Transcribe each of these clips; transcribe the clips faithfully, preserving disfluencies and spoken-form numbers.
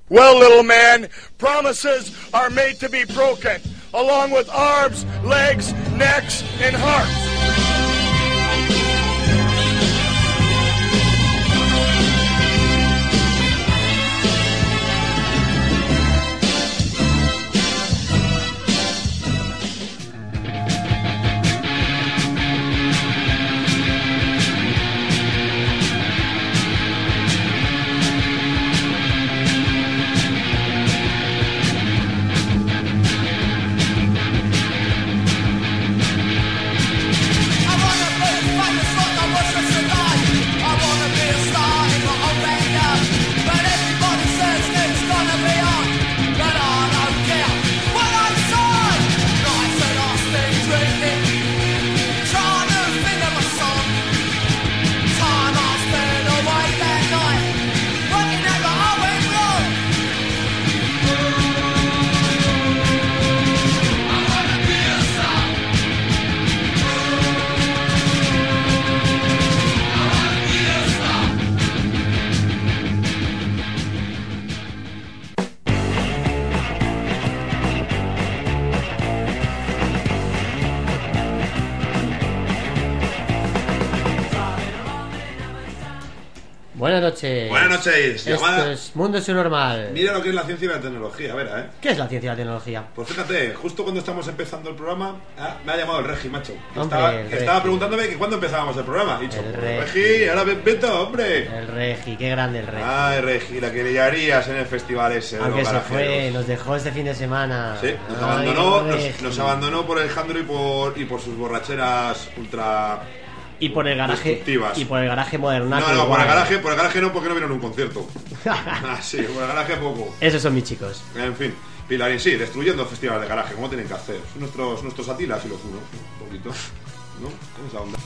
Well, little man, promises are made to be broken, along with arms, legs, necks, and hearts. Buenas noches. Buenas noches. Esto Llamada... es Mundo Subnormal. Mira lo que es la ciencia y la tecnología, a ver, ¿eh? ¿Qué es la ciencia y la tecnología? Pues fíjate, justo cuando estamos empezando el programa, ¿eh? me ha llamado el Regi, macho. Hombre, estaba, el estaba Regi. preguntándome que cuándo empezábamos el programa. He dicho, El pues, Regi. Regi, ahora ven, vete, hombre. El Regi, qué grande el Regi. Ay, Regi, la que liarías en el festival ese de Aunque los se fue, garajeros. nos dejó este fin de semana. Sí, nos Ay, abandonó, nos, Regi. nos abandonó por el Jandro y por, y por sus borracheras ultra... Y por el garaje destructivas. y por el garaje moderno. No, no, por el garaje, por el garaje no, porque no vieron un concierto. Ah, sí, por el garaje poco. Esos son mis chicos. En fin, Pilarín, sí, destruyendo festivales de garaje, como tienen que hacer. Son nuestros, nuestros Atilas y los unos, un poquito, ¿no? Con esa onda.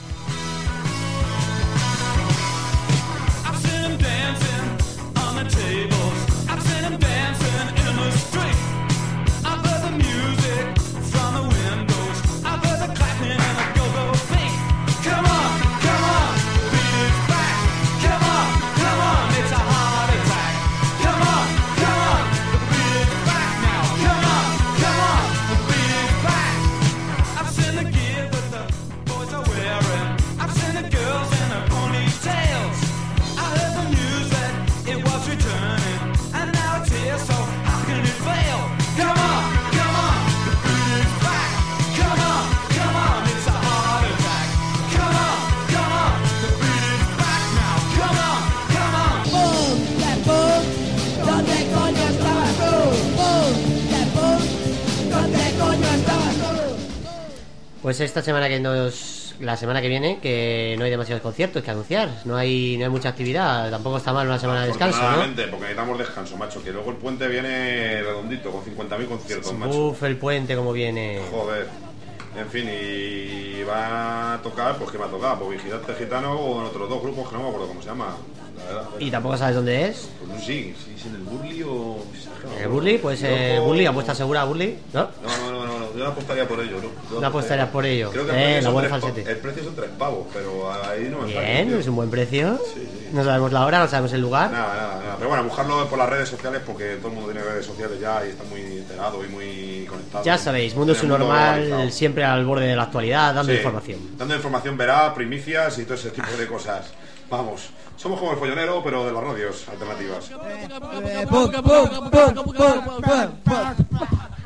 I've seen them dancing on the tables. I've seen them dancing in the street. I've heard the music from the windows. I've heard the clapping and the go-go beat. Come on, come on, the beat is back. Come on, come on, it's a heart attack. Come on, come on, the beat is back now. Come on, come on, the beat is back. I've seen the gear that the boys are wearing. I've seen the girls in their ponytails. I heard the news that it was returning, and now it's here, so how can it fail? Come on, come on, the beat is back. Come on, come on, it's a heart attack. Come on, come on, the beat is back now. Come on, come on. Boom, that boom, ¿dónde coño estabas tú? Boom, that boom, ¿dónde coño estabas tú? Pues esta semana que nos... La semana que viene, que no hay demasiados conciertos que anunciar. No hay, no hay mucha actividad. Tampoco está mal una semana de descanso, ¿no? Afortunadamente, porque necesitamos descanso, macho. Que luego el puente viene redondito, con cincuenta mil conciertos, macho. Uf, el puente como viene. Joder. En fin, y va a tocar, pues que va a tocar, pues Vigilante Gitano o en otros dos grupos que no me acuerdo cómo se llama. La verdad. Y tampoco sabes dónde es. Pues no sé, si es en el Burley o... ¿El Burley? Pues eh, Yo- Burley, apuesta segura a Burley, ¿no? No, no, no, no, no, yo no apostaría por ello, ¿no? Yo No apostarías por ello. Creo que el, Eh, precio la son buena tres pa- falsete. el precio son tres pavos, pero ahí no me está Bien, convencido. es un buen precio. Sí, sí. No sabemos la hora, no sabemos el lugar. Nada, nada, nada. Pero bueno, buscarlo por las redes sociales porque todo el mundo tiene redes sociales ya y está muy enterado y muy conectado. Ya sabéis, Mundo Tiene el mundo Subnormal, globalizado. siempre al borde de la actualidad, dando Sí, información. Dando información veraz, primicias y todo ese tipo de cosas. Vamos, somos como el follonero, pero de las radios alternativas. Eh, boom, boom, boom, boom, boom, boom.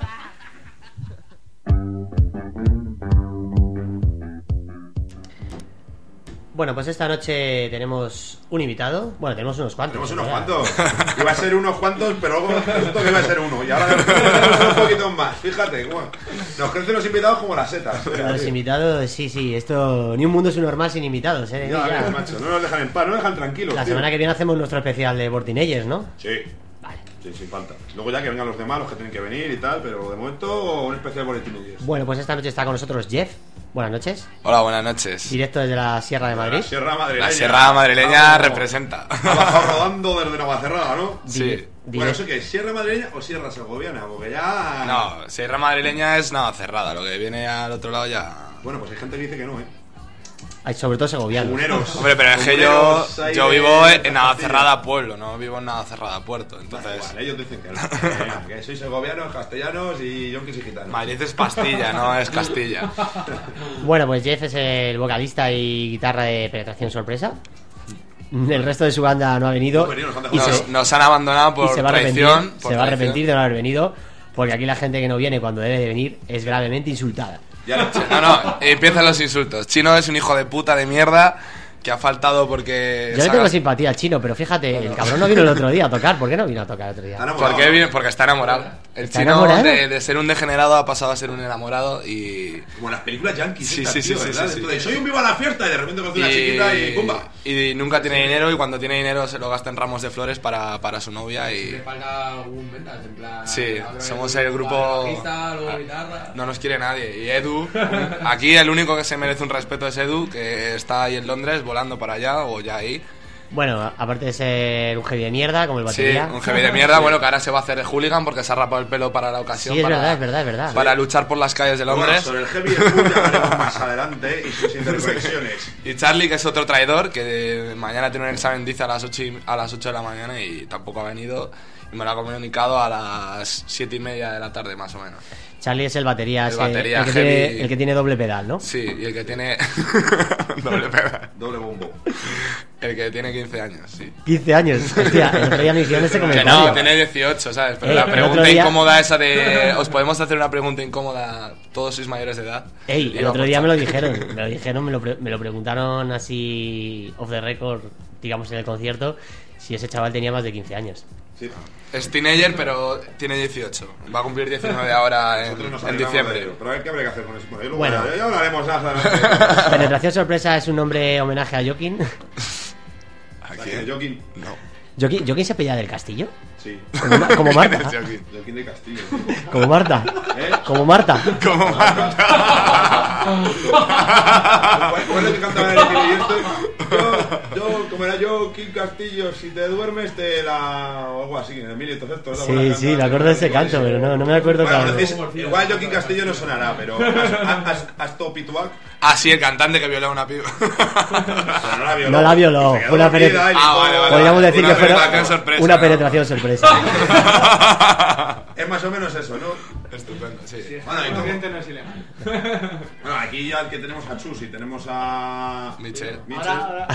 Bueno, pues esta noche tenemos un invitado. Bueno, tenemos unos cuantos. Tenemos unos ¿verdad? cuantos. Iba a ser unos cuantos, pero luego resultó que iba a ser uno. Y ahora tenemos un poquito más. Fíjate, bueno, nos crecen los invitados como las setas. Los invitados, sí, sí, esto... Ni un mundo subnormal sin invitados, ¿eh? Ya, Ya. ves, macho, no nos dejan en paz, no nos dejan tranquilos. La tío. semana que viene hacemos nuestro especial de Bortinelles, ¿no? Sí. Vale. Sí, sin falta. Luego ya que vengan los demás, los que tienen que venir y tal, pero de momento un especial boletín de diez. Bueno, pues esta noche está con nosotros Jeff. Buenas noches. Hola, buenas noches. Directo desde la Sierra de Madrid. La Sierra Madrileña. La Sierra Madrileña Vamos. representa. Ha bajado rodando desde Navacerrada, ¿no? Sí. Dire- Bueno, ¿eso qué es? ¿Sierra Madrileña o Sierra Segoviana? Porque ya... No, Sierra Madrileña es nada cerrada, lo que viene al otro lado ya. Bueno, pues hay gente que dice que no, ¿eh? Hay sobre todo segovianos. Comuneros. Hombre, pero es que yo, Comuneros ahí yo de- vivo de en nada Castilla. cerrada pueblo, no vivo en nada cerrada puerto. Entonces, Igual, ellos dicen que no. Que sois segovianos, castellanos y yonkis y gitanos. Madrid es pastilla, no es Castilla. Bueno, pues Jeff es el vocalista y guitarra de Penetración Sorpresa. El resto de su banda no ha venido. No, venido, nos han dejado Y de Nos, se, nos han abandonado y por se va a arrepentir, traición. por se va a traición. arrepentir de no haber venido. Porque aquí la gente que no viene cuando debe de venir es gravemente insultada. Ya lo- No, no, empiezan los insultos. Chino es un hijo de puta de mierda que ha faltado porque... Yo le saca- tengo simpatía al Chino, pero fíjate, el cabrón no vino el otro día a tocar. ¿Por qué no vino a tocar el otro día? Está enamorado. ¿Por qué viene? Porque está enamorado. El ¿Está chino enamorado? de, de ser un degenerado ha pasado a ser un enamorado y... Como las películas yankees. Sí, estas, sí, sí, tío, sí, ¿verdad? sí, sí. Esto de, soy un viva la fiesta y de repente conoce una chiquita y pumba. y nunca tiene dinero y cuando tiene dinero se lo gasta en ramos de flores para, para su novia Le y falta algún ventas, en plan. Sí, ahora somos el el grupo- bajista, luego guitarra. no nos quiere nadie. Y Edu, aquí el único que se merece un respeto es Edu, que está ahí en Londres volando para allá o ya ahí. Bueno, aparte de ser un heavy de mierda, como el Sí, batería. un heavy de mierda, bueno, que ahora se va a hacer de hooligan porque se ha rapado el pelo para la ocasión. Sí, es para, verdad, es verdad, es verdad. Para luchar por las calles de Bueno, Londres. sobre el heavy el ya hablaremos más adelante y sus interconexiones. Y Charlie, que es otro traidor, que mañana tiene un examen, dice a las ocho, y- a las ocho de la mañana y tampoco ha venido. Y me lo ha comunicado a las siete y media de la tarde, más o menos. Charlie es el batería, El ese- batería el, que heavy. tiene, el que tiene doble pedal, ¿no? Sí, y el que tiene... doble pedal. Doble bombo. El que tiene quince años, sí. quince años. Hostia, el otro día me hicieron ese Que comentario. no, tiene dieciocho, ¿sabes? Pero Eh, la el pregunta otro día- incómoda esa de... ¿Os podemos hacer una pregunta incómoda? Todos sois mayores de edad. Ey, Y el iba otro por día me lo Charlie. dijeron, me lo dijeron, me lo, pre- me lo preguntaron así off the record, digamos en el concierto, si ese chaval tenía más de quince años. Sí. Es teenager, pero tiene dieciocho. Va a cumplir diecinueve ahora en, Nosotros nos en alegramos de diciembre. ello. Pero hay que habrá que hacer con eso. Bueno, luego Bueno. ya, ya hablaremos más adelante. Penetración Sorpresa es un nombre homenaje a Joaquín. ¿A Vale, quién? Joaquín. No. ¿Joaquín, Joaquín se apellida del Castillo? Sí. Como, Ma- como Marta. ¿Quién es Joaquín? Joaquín de Castillo. tío. Como Marta. ¿Eh? Como Marta. ¿Cómo ¿Cuál es el que cantaba en el cine y este? Yo, yo, como era yo, Kim Castillo, si te duermes te la... o algo así, en el mil y todo esto. ¿verdad? Sí, Buena sí, canta, me acuerdo de ese canto, pero no, no me acuerdo Bueno, claro. decís, igual Joaquín Castillo no sonará, pero ¿has, has, has to pituac? Ah, sí, el cantante que violó a una piba. No la violó. No la violó, Se quedó fue una dormida penetra- y le Ah, dijo- vale, vale. Podríamos decir Una que fuera penetración sorpresa, una ¿no? penetración sorpresa. Es más o menos eso, ¿no? Estupendo, sí. Bueno, y El como- cliente no es ilegal. bueno, aquí ya el que tenemos a Chus y tenemos a... Michel. Michel. Ahora,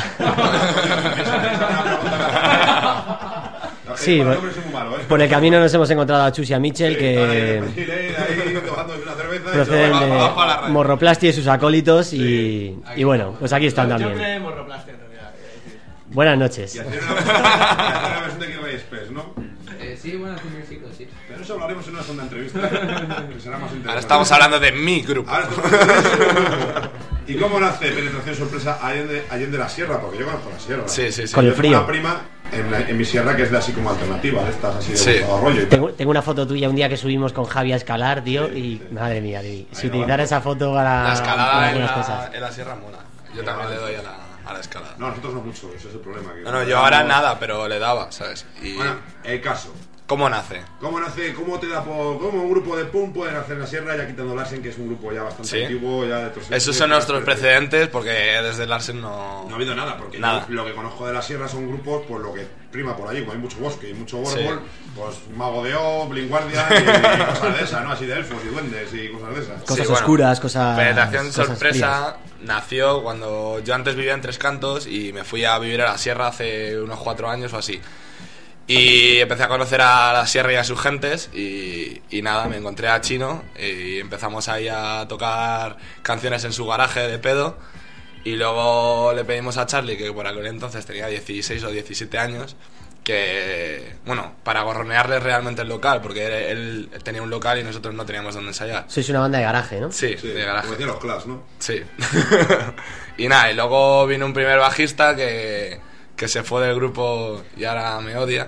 Sí, el por- nombre es muy malo, ¿eh? Por el camino nos hemos encontrado a Chus y a Mitchell, que Chile, ahí tomándose una cerveza y proceden yo- Vamos a la de red. Morroplasti y sus acólitos y, y bueno, pues aquí están Yo también. creo en morroplastia en realidad. eh, Buenas noches. Y hacer una versión, y hacer una versión de Kill by Space, ¿no? Eh, sí, bueno, hace un ciclo, sí. Pero eso hablaremos en una segunda entrevista, que será más interesante. Ahora estamos hablando de mi grupo. Ahora estamos hablando de su grupo. ¿Y cómo nace Penetración Sorpresa Allende, Allende la Sierra? Porque yo conozco la Sierra. Sí, sí, sí. Con el Yo tengo frío. una prima en, la- en mi sierra que es de así como alternativa, de estas así de Sí. Gustavo Arroyo y tal. Tengo, tengo una foto tuya un día que subimos con Javi a escalar, tío, y madre mía, tío, si Ahí va. utilizara esa foto para, La para escalada en algunas la, cosas. en la sierra mola. Yo también le doy a la, a la escalada. No, nosotros no mucho, ese es el problema. Que No, no, yo ahora nada, pero le daba, ¿sabes? Y Bueno, el caso. ¿cómo nace? ¿Cómo nace, cómo te da por, cómo un grupo de punk puede nacer en la sierra ya quitando Larsen, que es un grupo ya bastante Sí. antiguo, ya de otros Esos son nuestros precedentes porque desde Larsen no... No ha habido nada, porque Nada. yo lo que conozco de la sierra son grupos, pues lo que prima por allí, como hay mucho bosque y mucho Sí. árbol, pues Mago de O, Blind Guardian y, y cosas de esas, ¿no? Así de elfos y duendes y cosas de esas. Cosas Sí, bueno, oscuras, cosas. Penetración cosas Sorpresa nació cuando yo antes vivía en Tres Cantos y me fui a vivir a la sierra hace unos cuatro años o así. Y empecé a conocer a la sierra y a sus gentes y, y nada, me encontré a Chino y empezamos ahí a tocar canciones en su garaje de pedo y luego le pedimos a Charlie, que por aquel entonces tenía dieciséis o diecisiete años, que, bueno, para gorronearle realmente el local, porque él, él tenía un local y nosotros no teníamos donde ensayar. Sois una banda de garaje, ¿no? Sí, Sí, de garaje. como decían los Clash, ¿no? Sí. Y nada, y luego vino un primer bajista que, que se fue del grupo y ahora me odia.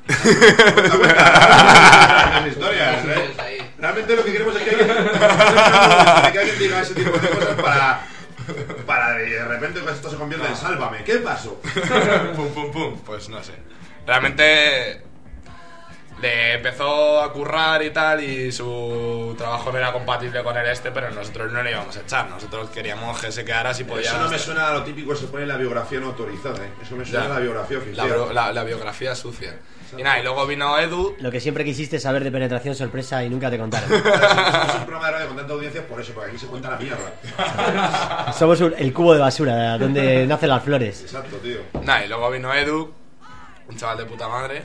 Las historias, Sí, ¿eh? es ahí. Realmente lo que queremos es que alguien, que alguien diga ese tipo de cosas para, para de repente que esto se convierta en Sálvame. ¿Qué pasó? Pum, pum, pum. Pues no sé. Realmente le empezó a currar y tal, y su trabajo no era compatible con el este, pero nosotros no le íbamos a echar. Nosotros queríamos que se quedara si podía. Eso no me estar. suena a lo típico que se pone en la biografía no autorizada, ¿eh? Eso me suena Ya. a la biografía La, oficial. bro- la- la biografía sucia. Y nada, y luego vino Edu. Lo que siempre quisiste saber de penetración sorpresa y nunca te contaron. Somos un programa de radio con tanta audiencia por eso, porque aquí se cuenta la mierda. Somos un- el cubo de basura, donde nacen las flores. Exacto, tío. Nada, y luego vino Edu, un chaval de puta madre.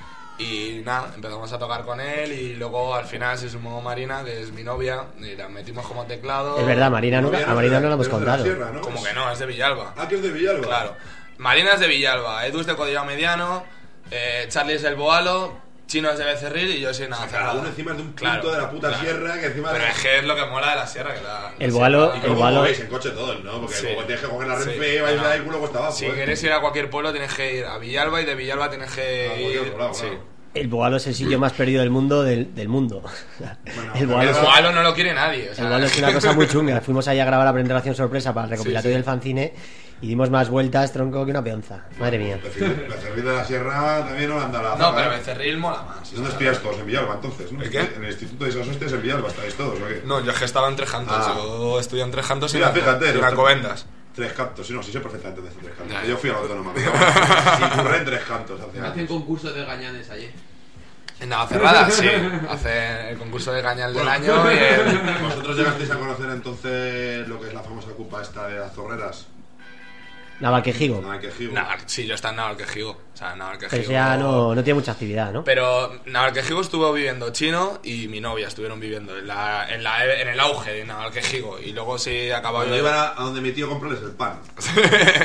Y nada, empezamos a tocar con él. Y luego al final se sumó Marina, que es mi novia. Y la metimos como teclado. Es verdad, Marina nunca, a Marina no la hemos Pero es de la contado. sierra, ¿no? Como que no, es de Villalba. Ah, que es de Villalba. Claro. Marina es de Villalba, Edu es de Codillao Mediano, eh, Charlie es del Boalo, Chino es de Becerril y yo soy nada. O sea, cada uno encima es de un punto de la puta sierra que encima Pero de- es que es lo que mola de la sierra. Que la, El la Boalo- sierra. Y el cómo Boalo- vais en coche todos, ¿no? Porque Sí. luego tienes que coger la Sí. Renfe, vais No. a ir culo cuesta abajo. Si ¿eh? quieres ir a cualquier pueblo tienes que ir a Villalba y de Villalba tienes que A cualquier ir. otro lado, sí. claro. El Boalo es el sitio más perdido del mundo del, del mundo. Bueno, el Boalo El es, Boalo no lo quiere nadie. O sea, el Boalo es una cosa muy chunga. Fuimos allá a grabar la presentación sorpresa para el recopilatorio Sí, sí. del fanzine y dimos más vueltas, tronco, que una peonza. Madre mía. Becerril Becerril de la Sierra también no anda la No, zaga, pero ¿eh? Becerril mola más. ¿Y ¿Dónde estudias todos? En Villalba, entonces, ¿no? ¿El qué? En el Instituto de esas hostias en Villalba estáis todos, ¿o qué? No, yo es que estaba en Tres Cantos. Ah. Yo estudié en Tres Cantos y Mira, en fíjate. en los Alcobendas. Tres cantos, sí, no, sí sé perfectamente de tres cantos. Ya, ya. Yo fui a la autónoma. Y curré en tres cantos hace Hacen años. concursos de gañanes allí. En Navacerrada, sí. Hace el concurso de Gañal del año y el... ¿Vosotros llegasteis a conocer entonces lo que es la famosa culpa esta de las zorreras? Navalquejigo. Nada que gigo. Naval, sí, yo estaba en Navalquejigo. O sea, Navalquejigo. Pero ese ya no, no tiene mucha actividad, ¿no? Pero Navalquejigo estuvo viviendo Chino y mi novia estuvieron viviendo en, la, en, la, en el auge de Navalquejigo. Y luego sí acabó. Cuando de- iban a, a donde mi tío comprarles el pan. No,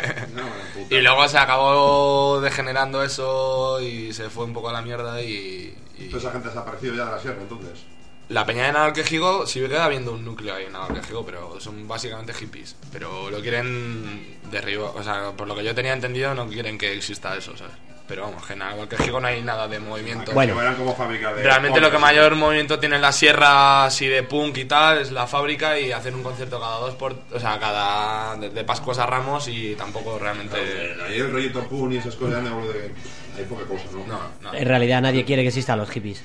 la puta. Y luego se acabó degenerando eso y se fue un poco a la mierda y. y- Toda esa gente ha desaparecido ya de la sierra, entonces. La peña de Navalquejigo sí queda habiendo un núcleo ahí en Navalquejigo, pero son básicamente hippies. Pero lo quieren derribar, o sea, por lo que yo tenía entendido no quieren que exista eso, ¿sabes? Pero vamos, que en Navalquejigo no hay nada de movimiento. Bueno. Que eran como fábrica de. Realmente lo que hombres. mayor movimiento tiene en la sierra así de punk y tal es la fábrica y hacen un concierto cada dos por... O sea, cada... de, de Pascuas a Ramos y tampoco realmente... Claro, ahí el rollito pun y esas cosas, no, de, hay poca cosa, ¿no? No, no. En realidad nadie quiere que existan los hippies.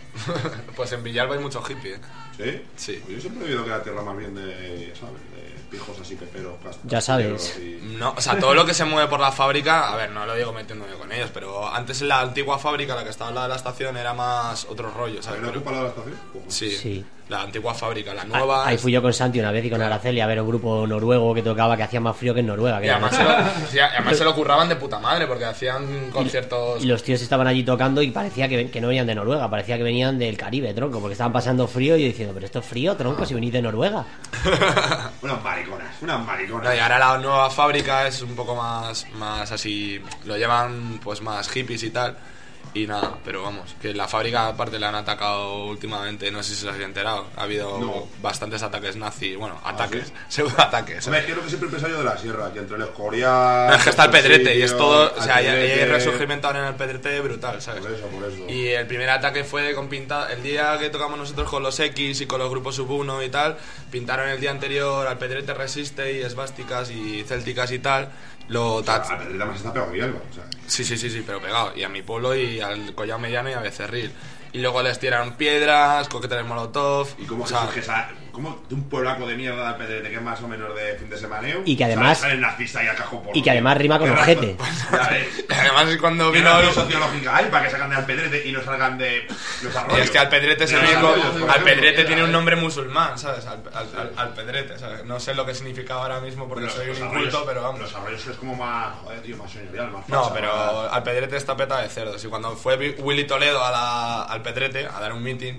Pues en Villalba hay mucho hippie, ¿eh? ¿Sí? Sí. Pues yo siempre he oído que era tierra más bien de, ¿sabes? De pijos así, peperos, past- Ya sabes. pasteleros y- No, o sea, todo lo que se mueve por la fábrica, a ver, no lo digo metiéndome con ellos, pero antes en la antigua fábrica, la que estaba al lado de la estación, era más otro rollo, ¿sabes? ¿Hay una Pero- ocupa la de la estación? Ojo. sí, Sí. la antigua fábrica, la Ah, nueva... Ahí es- fui yo con Santi una vez y con Araceli a ver un grupo noruego que tocaba que hacía más frío que en Noruega. Que Y era además, más- se lo, sí, además se lo curraban de puta madre, porque hacían conciertos... Y los tíos estaban allí tocando y parecía que, que no venían de Noruega, parecía que venían del Caribe, tronco, porque estaban pasando frío y yo diciendo, pero esto es frío, tronco, si venís de Noruega. Unas mariconas, unas mariconas. No, y ahora la nueva fábrica es un poco más, más así, lo llevan pues más hippies y tal. Y nada, pero vamos, que la fábrica aparte la han atacado últimamente, no sé si se os habéis enterado. Ha habido No. bastantes ataques nazis, bueno, ataques, ¿sí? pseudo-ataques. Hombre, es que es lo que siempre he pensado yo de la sierra, que entre el Escorial... No, es que está el Pedrete y es todo, o sea, hay, hay Pedrete, resurgimiento ahora en el Pedrete brutal, ¿sabes? Por eso, por eso. Y el primer ataque fue con pintar. El día que tocamos nosotros con los X y con los grupos sub uno y tal, pintaron el día anterior al Pedrete Resiste y esvásticas y célticas y tal. Lo O sea, tat- a Pedrete más está pegado a Villalba, o sea... Sí, sí, sí, sí, pero pegado. Y a mi pueblo y al Collao Mediano y a Becerril. Y luego les tiraron piedras, coqueteles molotov. ¿Y cómo o se sea, surge esa... ¿Cómo de un pueblaco de mierda de Pedrete que es más o menos de fin de semaneo? Y que además- Sale el nazista y al cajón por Y que además rima con Qué ojete. razón. Ya ves. y además es cuando ¿Qué vino. razón sociológica hay para que salgan de Alpedrete y no salgan de los Y arroyos? es que Alpedrete es De el los único. arroyos, por Alpedrete ejemplo. tiene un nombre musulmán, ¿sabes? Al, al, al- Alpedrete, ¿sabes? No sé lo que significaba ahora mismo porque Los- soy los un arroyos- inculto, pero vamos. Los arroyos es como más... Joder, tío, más señorial, más No, falsa, pero más- Alpedrete está peta de cerdos. Y cuando fue Vi- Willy Toledo a la, al Pedrete a dar un meeting,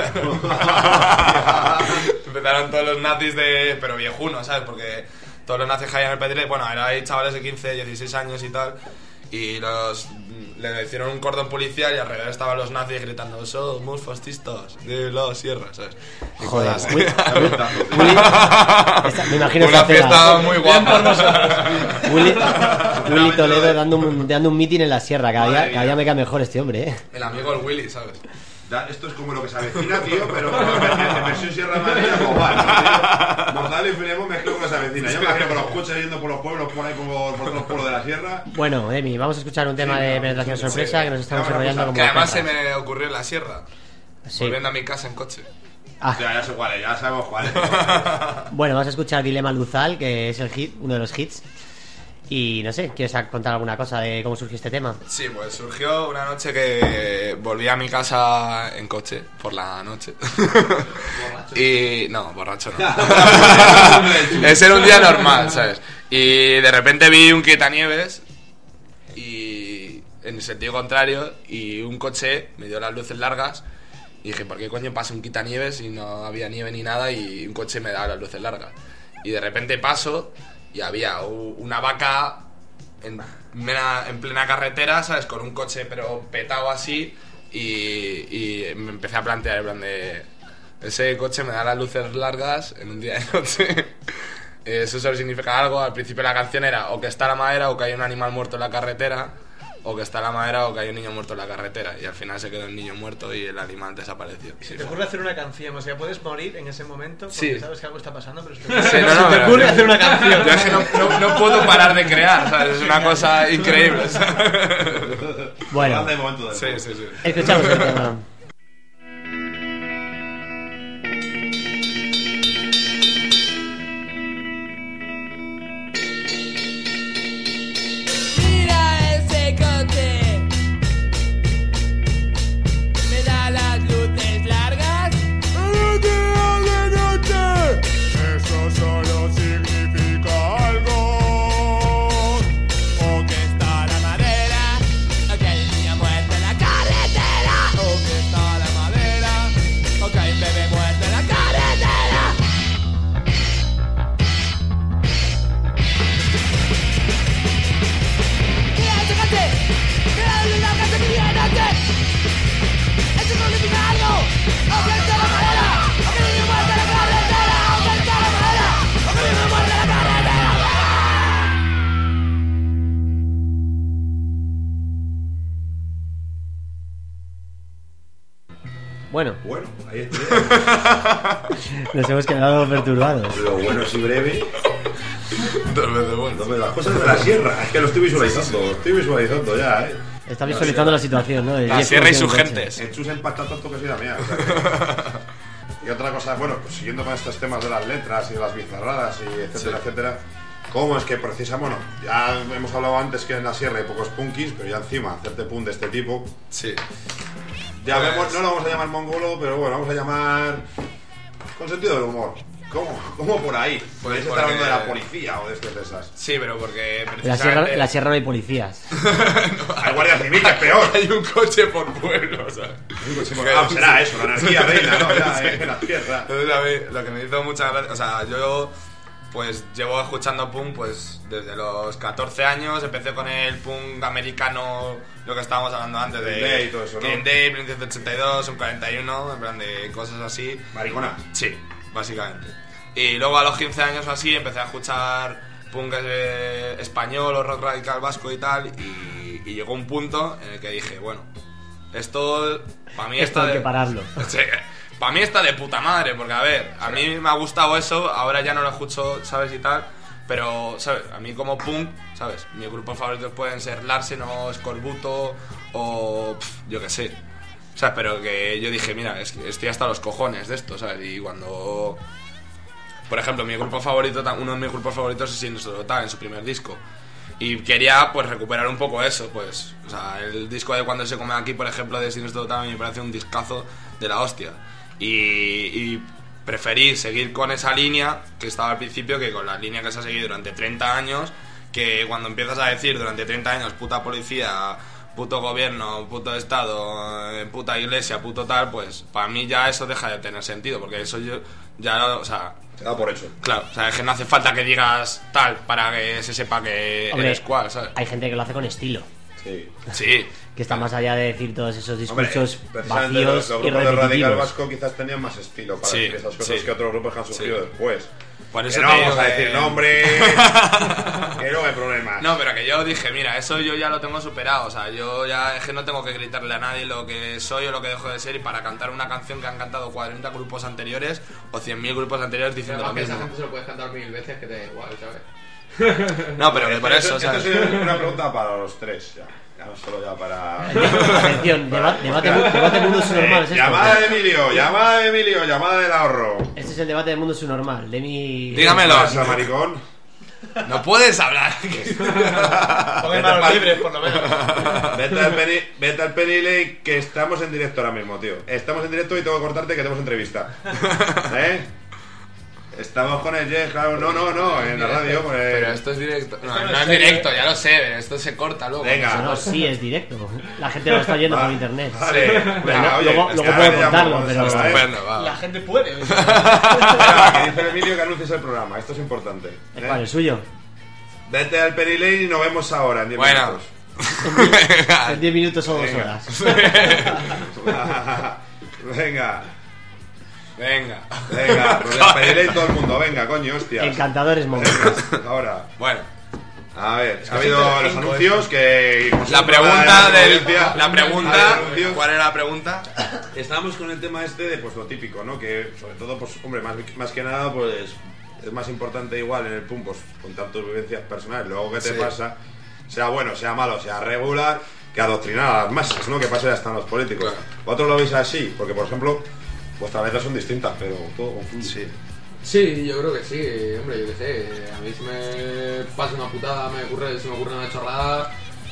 empezaron todos los nazis de. Pero viejunos, ¿sabes? Porque todos los nazis que había en el Pedrete, bueno, era ahí chavales de quince, dieciséis años y tal. Y los le hicieron un cordón policial y alrededor estaban los nazis gritando: somos fascistas de la sierra, ¿sabes? Y Joder, cosas así. Willy- Willy- Willy- esta- me imagino Una esa fiesta escena. muy guapa. Willy, Willy Toledo dando un, dando un meeting en la sierra. Cada Madre día, cada mía. día me cae mejor este hombre, ¿eh? El amigo el Willy, ¿sabes? Da- esto es como lo que se avecina, tío, pero en versión Sierra Madre global. Mortal y Filemón mezclado con lo que se avecina. Yo me imagino con los coches yendo por los pueblos, por ahí como por todos los pueblos de la sierra. Bueno, Emi, vamos a escuchar un tema Sí, de no, penetración sí, sorpresa sí. que nos estamos Cámara enrollando pulsada. como Que además se perras. me ocurrió en la sierra. Sí. Volviendo a mi casa en coche. Ah, Ya, ya sé cuál es, ya sabemos cuál es. bueno, vamos a escuchar Dilema Luzal, que es el hit, uno de los hits. Y no sé, ¿quieres contar alguna cosa de cómo surgió este tema? Sí, pues surgió una noche que volví a mi casa en coche, por la noche. Y... no, borracho no. Ese era un día normal, ¿sabes? Y de repente vi un quitanieves y... en el sentido contrario, y un coche me dio las luces largas y dije, ¿por qué coño pasa un quitanieves y no había nieve ni nada y un coche me da las luces largas? Y de repente paso y había u- una vaca en plena, en plena carretera, ¿sabes? Con un coche pero petado así y, y me empecé a plantear en plan de... ese coche me da las luces largas en un día de noche. Eso solo significa algo. Al principio la canción era o que está la madera o que hay un animal muerto en la carretera, o que está la madera o que hay un niño muerto en la carretera. Y al final se quedó el niño muerto y el animal desapareció. Se te ocurre hacer una canción, o sea, puedes morir en ese momento porque Sí. sabes que algo está pasando, pero se te Sí, ocurre, no, no, se te pero- ocurre hacer una canción. Yo es que no, no, no puedo parar de crear, ¿sabes? Es una cosa increíble. Bueno, Grande momento del Sí, sí, sí. escuchamos el tema. Mira ese coche, me da las luces largas. Eso solo significa algo. O que está la madera, o que hay un niño muerto en la carretera. O que está la madera, o que hay un bebé muerto en la carretera. Mira ese coche, mira las luces largas de mi día de noche. Eso significa algo. O que está la madera, o que hay un niño muerto en la carretera. O que está la madera, o que hay un niño muerto en la carretera. Bueno, Bueno, ahí estoy. nos hemos quedado perturbados. Lo bueno es y breve. Dos veces bueno. No, las cosas de la sierra, es que lo estoy visualizando, lo estoy visualizando ya, eh. Está visualizando la situación, ¿no? De La Jeff sierra y Coche en sus un coche. gentes. En sus empata tanto que soy la mía. O sea que- Y otra cosa, bueno, pues siguiendo con estos temas de las letras y de las bizarradas y etcétera, Sí. etcétera. ¿Cómo es que precisa? Bueno, ya hemos hablado antes que en la sierra hay pocos punkis, pero ya encima hacerte punk de este tipo. Sí. Ya Pues- vemos, no lo vamos a llamar mongolo, pero bueno, vamos a llamar con sentido del humor. ¿Cómo? ¿Cómo por ahí? Podéis estar porque- hablando de la policía o de estas de esas. Sí, pero porque En la, precisamente... sierra, en la sierra no hay policías. Hay guardia civil, que es peor. Hay un coche por pueblo, ¿sabes? Ah, pues será eso, la anarquía reina, ¿no? Ya, eh, en la tierra. Entonces, a mí, lo que me hizo mucha gracia, o sea, yo pues llevo escuchando punk pues desde los catorce años, empecé con el punk americano, lo que estábamos hablando antes de Green Day y todo eso, ¿no? Green Day, Blink ciento ochenta y dos, un cuarenta y uno, en plan de cosas así. Maricona. Sí, básicamente. Y luego a los quince años o así empecé a escuchar punk eh, español o rock radical vasco y tal, y, y llegó un punto en el que dije, bueno, esto para mí Esto está hay de... que pararlo. Sí, para mí está de puta madre, porque a ver, a mí me ha gustado eso, ahora ya no lo escucho, ¿sabes? Y tal, pero, ¿sabes? A mí como punk, ¿sabes? Mis grupos favoritos pueden ser Larsen o Scorbuto o pf, yo qué sé. O sea, pero que yo dije, mira, es que estoy hasta los cojones de esto, ¿sabes? Y cuando... Por ejemplo, mi grupo favorito, uno de mis grupos favoritos es Siniestro Total, en su primer disco. Y quería, pues, recuperar un poco eso, pues. O sea, el disco de Cuando se come aquí, por ejemplo, de Siniestro Total, a mí me parece un discazo de la hostia. Y, y preferí seguir con esa línea que estaba al principio, que con la línea que se ha seguido durante treinta años, que cuando empiezas a decir durante treinta años, puta policía, puto gobierno, puto estado, eh, puta iglesia, puto tal, pues para mí ya eso deja de tener sentido, porque eso yo ya, o sea... Se da por hecho. Claro, o sea, es que no hace falta que digas tal para que se sepa que Hombre, eres cual, ¿sabes? hay gente que lo hace con estilo. Sí. Sí. Que está más allá de decir todos esos Hombre, discursos precisamente vacíos los, los y grupos de Radical repetitivos. Vasco quizás tenían más estilo para Sí, decir esas cosas sí. que otros grupos que han surgido Sí. después. Por eso que no te vamos digo a que- decir nombres. Que no hay problemas. No, pero que yo dije, mira, eso yo ya lo tengo superado. O sea, yo ya es que no tengo que gritarle a nadie lo que soy o lo que dejo de ser. Y para cantar una canción que han cantado cuarenta grupos anteriores o cien mil grupos anteriores diciendo Además lo que esa mismo. gente se lo puedes cantar mil veces que te da igual, ¿sabes? No, pero que por eso, Esto ¿sabes? es una pregunta para los tres. Ya, ya no solo ya para. Atención, deba- debate, mu- debate mundo subnormal. ¿Es esto? Llamada de Emilio, llamada de Emilio, llamada del ahorro. Este es el debate del mundo subnormal. De mi. Dígamelo. ¿Qué pasa, maricón? No puedes hablar. Pongan manos libres, por lo menos. Vete al, Penny, vete al Penny Lane, que estamos en directo ahora mismo, tío. Estamos en directo y tengo que cortarte que tenemos entrevista. ¿Eh? Estamos con el Jess, claro. No, no, no, en la radio. Con el... Pero esto es directo. No, Esto no no es es serio, directo, ¿eh? ya lo sé, pero esto se corta luego. Venga. No, no, sí, es directo. La gente lo está oyendo por internet. Vale. Venga, Luego- oye, luego- es luego que puedo ahora ya contarlo, vamos, pero- ¿sabes? Estupendo, va. La gente puede. o sea. Venga, que dice el Emilio que anuncies el programa. Esto es importante. ¿eh? ¿Cuál? ¿El suyo? Vete al Penny Lane y nos vemos ahora en diez Bueno. minutos. En diez minutos o dos Venga. horas. Venga, Venga. venga, pues al Penny Lane todo el mundo. Venga, coño, hostia. Encantadores momentos. Ahora. Bueno, A ver, ha habido los anuncios que... la pregunta del. audiencia- La Ha pregunta. habido anuncios. ¿Cuál era la pregunta? Estábamos con el tema este de pues lo típico, ¿no? Que sobre todo, pues, hombre, más, más que nada, pues es más importante igual en el pum, pues contar tus vivencias personales, luego qué te Sí. pasa, sea bueno, sea malo, sea regular, que adoctrinar a las masas, ¿no? Que pasa ya están los políticos. Claro. ¿Vosotros lo veis así? Porque, por ejemplo, vuestras letras son distintas, pero todo confluye. Sí. Sí, yo creo que sí, hombre, yo qué sé. A mí si me pasa una putada, me ocurre, si me ocurre una chorrada,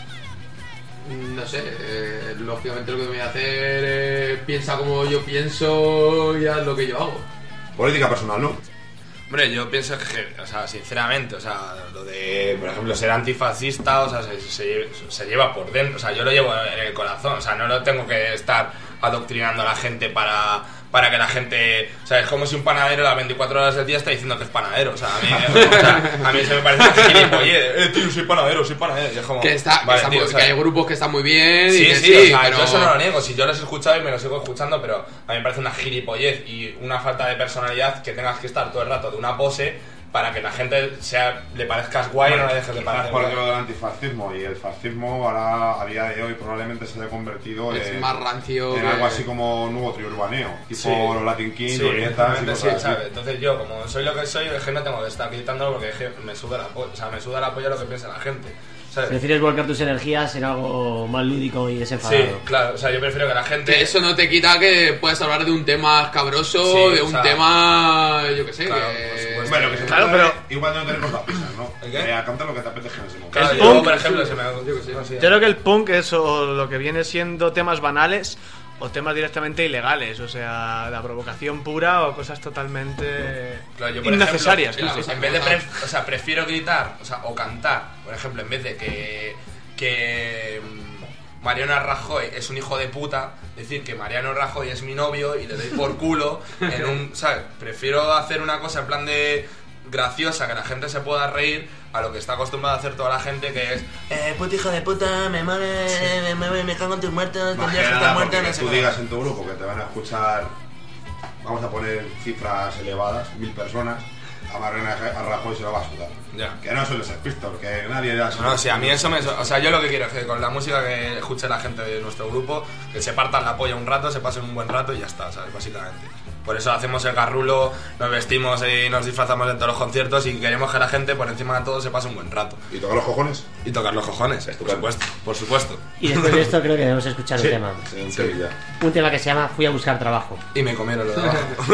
no sé, eh, lógicamente lo que me voy a hacer es piensa como yo pienso y haz lo que yo hago. Política personal, ¿no? Hombre, yo pienso que, o sea, sinceramente, o sea, lo de, por ejemplo, ser antifascista, o sea, se, se, se lleva por dentro, o sea, yo lo llevo en el corazón, o sea, no lo tengo que estar adoctrinando a la gente para, para que la gente, o sea, es como si un panadero las veinticuatro horas del día está diciendo que es panadero, o sea, a mí, o sea, a mí se me parece que gilipollez, eh, tío, soy panadero, soy panadero, y es como, Que, está, que, vale, está tío, muy- o sea, que hay grupos que están muy bien Sí, y que sí, sí, o sea, pero... yo eso no lo niego, si yo los he escuchado y me los sigo escuchando, pero a mí me parece una gilipollez y una falta de personalidad que tengas que estar todo el rato de una pose para que la gente sea, le parezcas guay y no le dejes de Quizás parecer porque guay. lo del antifascismo y el fascismo ahora, a día de hoy, probablemente se haya convertido Es en, más rancio en que- algo así como nuevo triurbaneo, tipo Sí. los Latin Kings, Sí, glorietas y exactamente, cosas sí, así. ¿sabes? Entonces yo, como soy lo que soy, es que no tengo que estar gritándolo porque es que me suda la polla, o sea, me suda la polla lo que piensa la gente, ¿sabes? Prefieres volcar tus energías en algo más lúdico y Sí, desenfadado. claro, o sea, yo prefiero que la gente... Que eso no te quita que puedas hablar de un tema escabroso, Sí, de o un sea, tema, yo qué sé, claro, que... por supuesto. Bueno, que se Claro, trata de pero- igual de no tener las pisas, ¿no? ¿El qué? Eh, a cantar lo que te apetezca en ese momento. Claro, El yo, punk- por ejemplo, se me... Yo qué sé. no, sí. Yo creo que el punk es o lo que viene siendo temas banales o temas directamente ilegales, o sea, la provocación pura o cosas totalmente Claro, yo, por innecesarias. ejemplo, casi. en vez de pref- o sea, prefiero gritar, o sea, o cantar, por ejemplo, en vez de que que mm, Mariano Rajoy es un hijo de puta, decir que Mariano Rajoy es mi novio y le doy por culo en un, ¿sabes? Prefiero hacer una cosa en plan de graciosa, que la gente se pueda reír, a lo que está acostumbrada a hacer toda la gente, que es eh, puto hijo de puta, me mole, me, me, me cago en tus muertos, Más que tendrías que estar nada muerto, porque no que sé tú qué. digas en tu grupo que te van a escuchar, vamos a poner cifras elevadas, mil personas, a Mariano a Rajoy se lo va a sudar. Ya. Que no suele ser pisto, que nadie ya se No, no, sí, a mí eso me... O sea, yo lo que quiero es que con la música que escuche la gente de nuestro grupo, que se partan la polla un rato, se pasen un buen rato y ya está, ¿sabes? Básicamente. Por eso hacemos el garrulo, nos vestimos y nos disfrazamos en todos los conciertos y queremos que la gente, por encima de todo, se pase un buen rato. ¿Y tocar los cojones? Y tocar los cojones, por Estupendo. supuesto, por supuesto. Y después de esto creo que debemos escuchar un tema. En Sevilla. Un tema que se llama Fui a buscar trabajo. Y me comieron lo de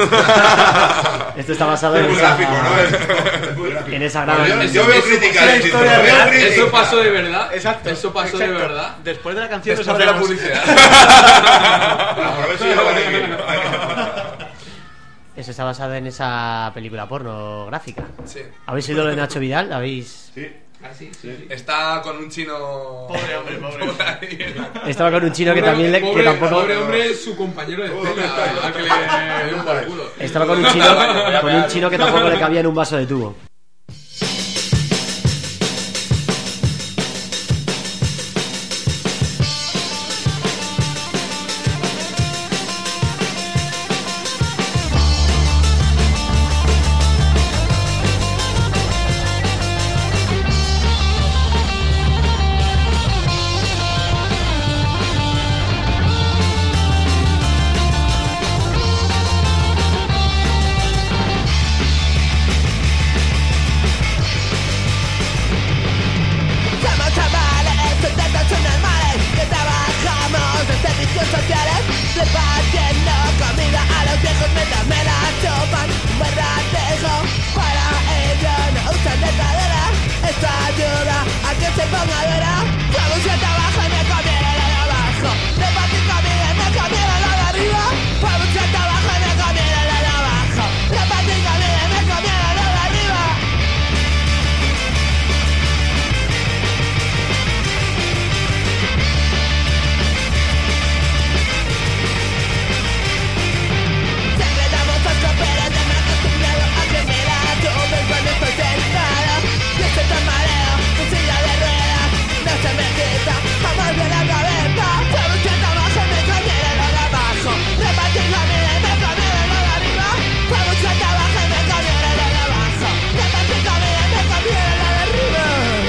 abajo. Esto está basado Es en muy esa, gráfico, ¿no? Es muy gráfico. en esa gran... Yo, yo Eso- veo eso- crítica esa del título, historia veo real, crítica. Eso pasó de verdad. Exacto. Eso pasó de exacto. verdad. Después de la canción Después de la sabremos- publicidad. Aprovecho y lo voy a Eso está basado en esa película pornográfica. Sí. ¿Habéis oído lo de Nacho Vidal? ¿Habéis...? Sí. Ah, sí, sí, sí. Está con un chino... Pobre hombre, pobre hombre. Estaba con un chino que Pobre- también le, que pobre- tampoco... Pobre hombre, su compañero de celda, al que le dio un por culo. Estaba con un chino, con un chino que tampoco le cabía en un vaso de tubo. ponga dura. Producción abajo y me comieron la de abajo. Repartir comida y me comieron la de arriba. Producción abajo y me comieron la de abajo. Repartir comida y me comieron la de arriba. Siempre damos otro, pero ya me he acostumbrado a que me la tumben cuando estoy sentado. Y estoy tan mareo, mi silla de ruedas no se me quita, jamás de la cabeza. Producción abajo y me comieron lo de abajo. Repartir comida y me comieron lo de arriba. Producción abajo y me comieron lo de abajo. Repartir comida y me comieron lo de arriba.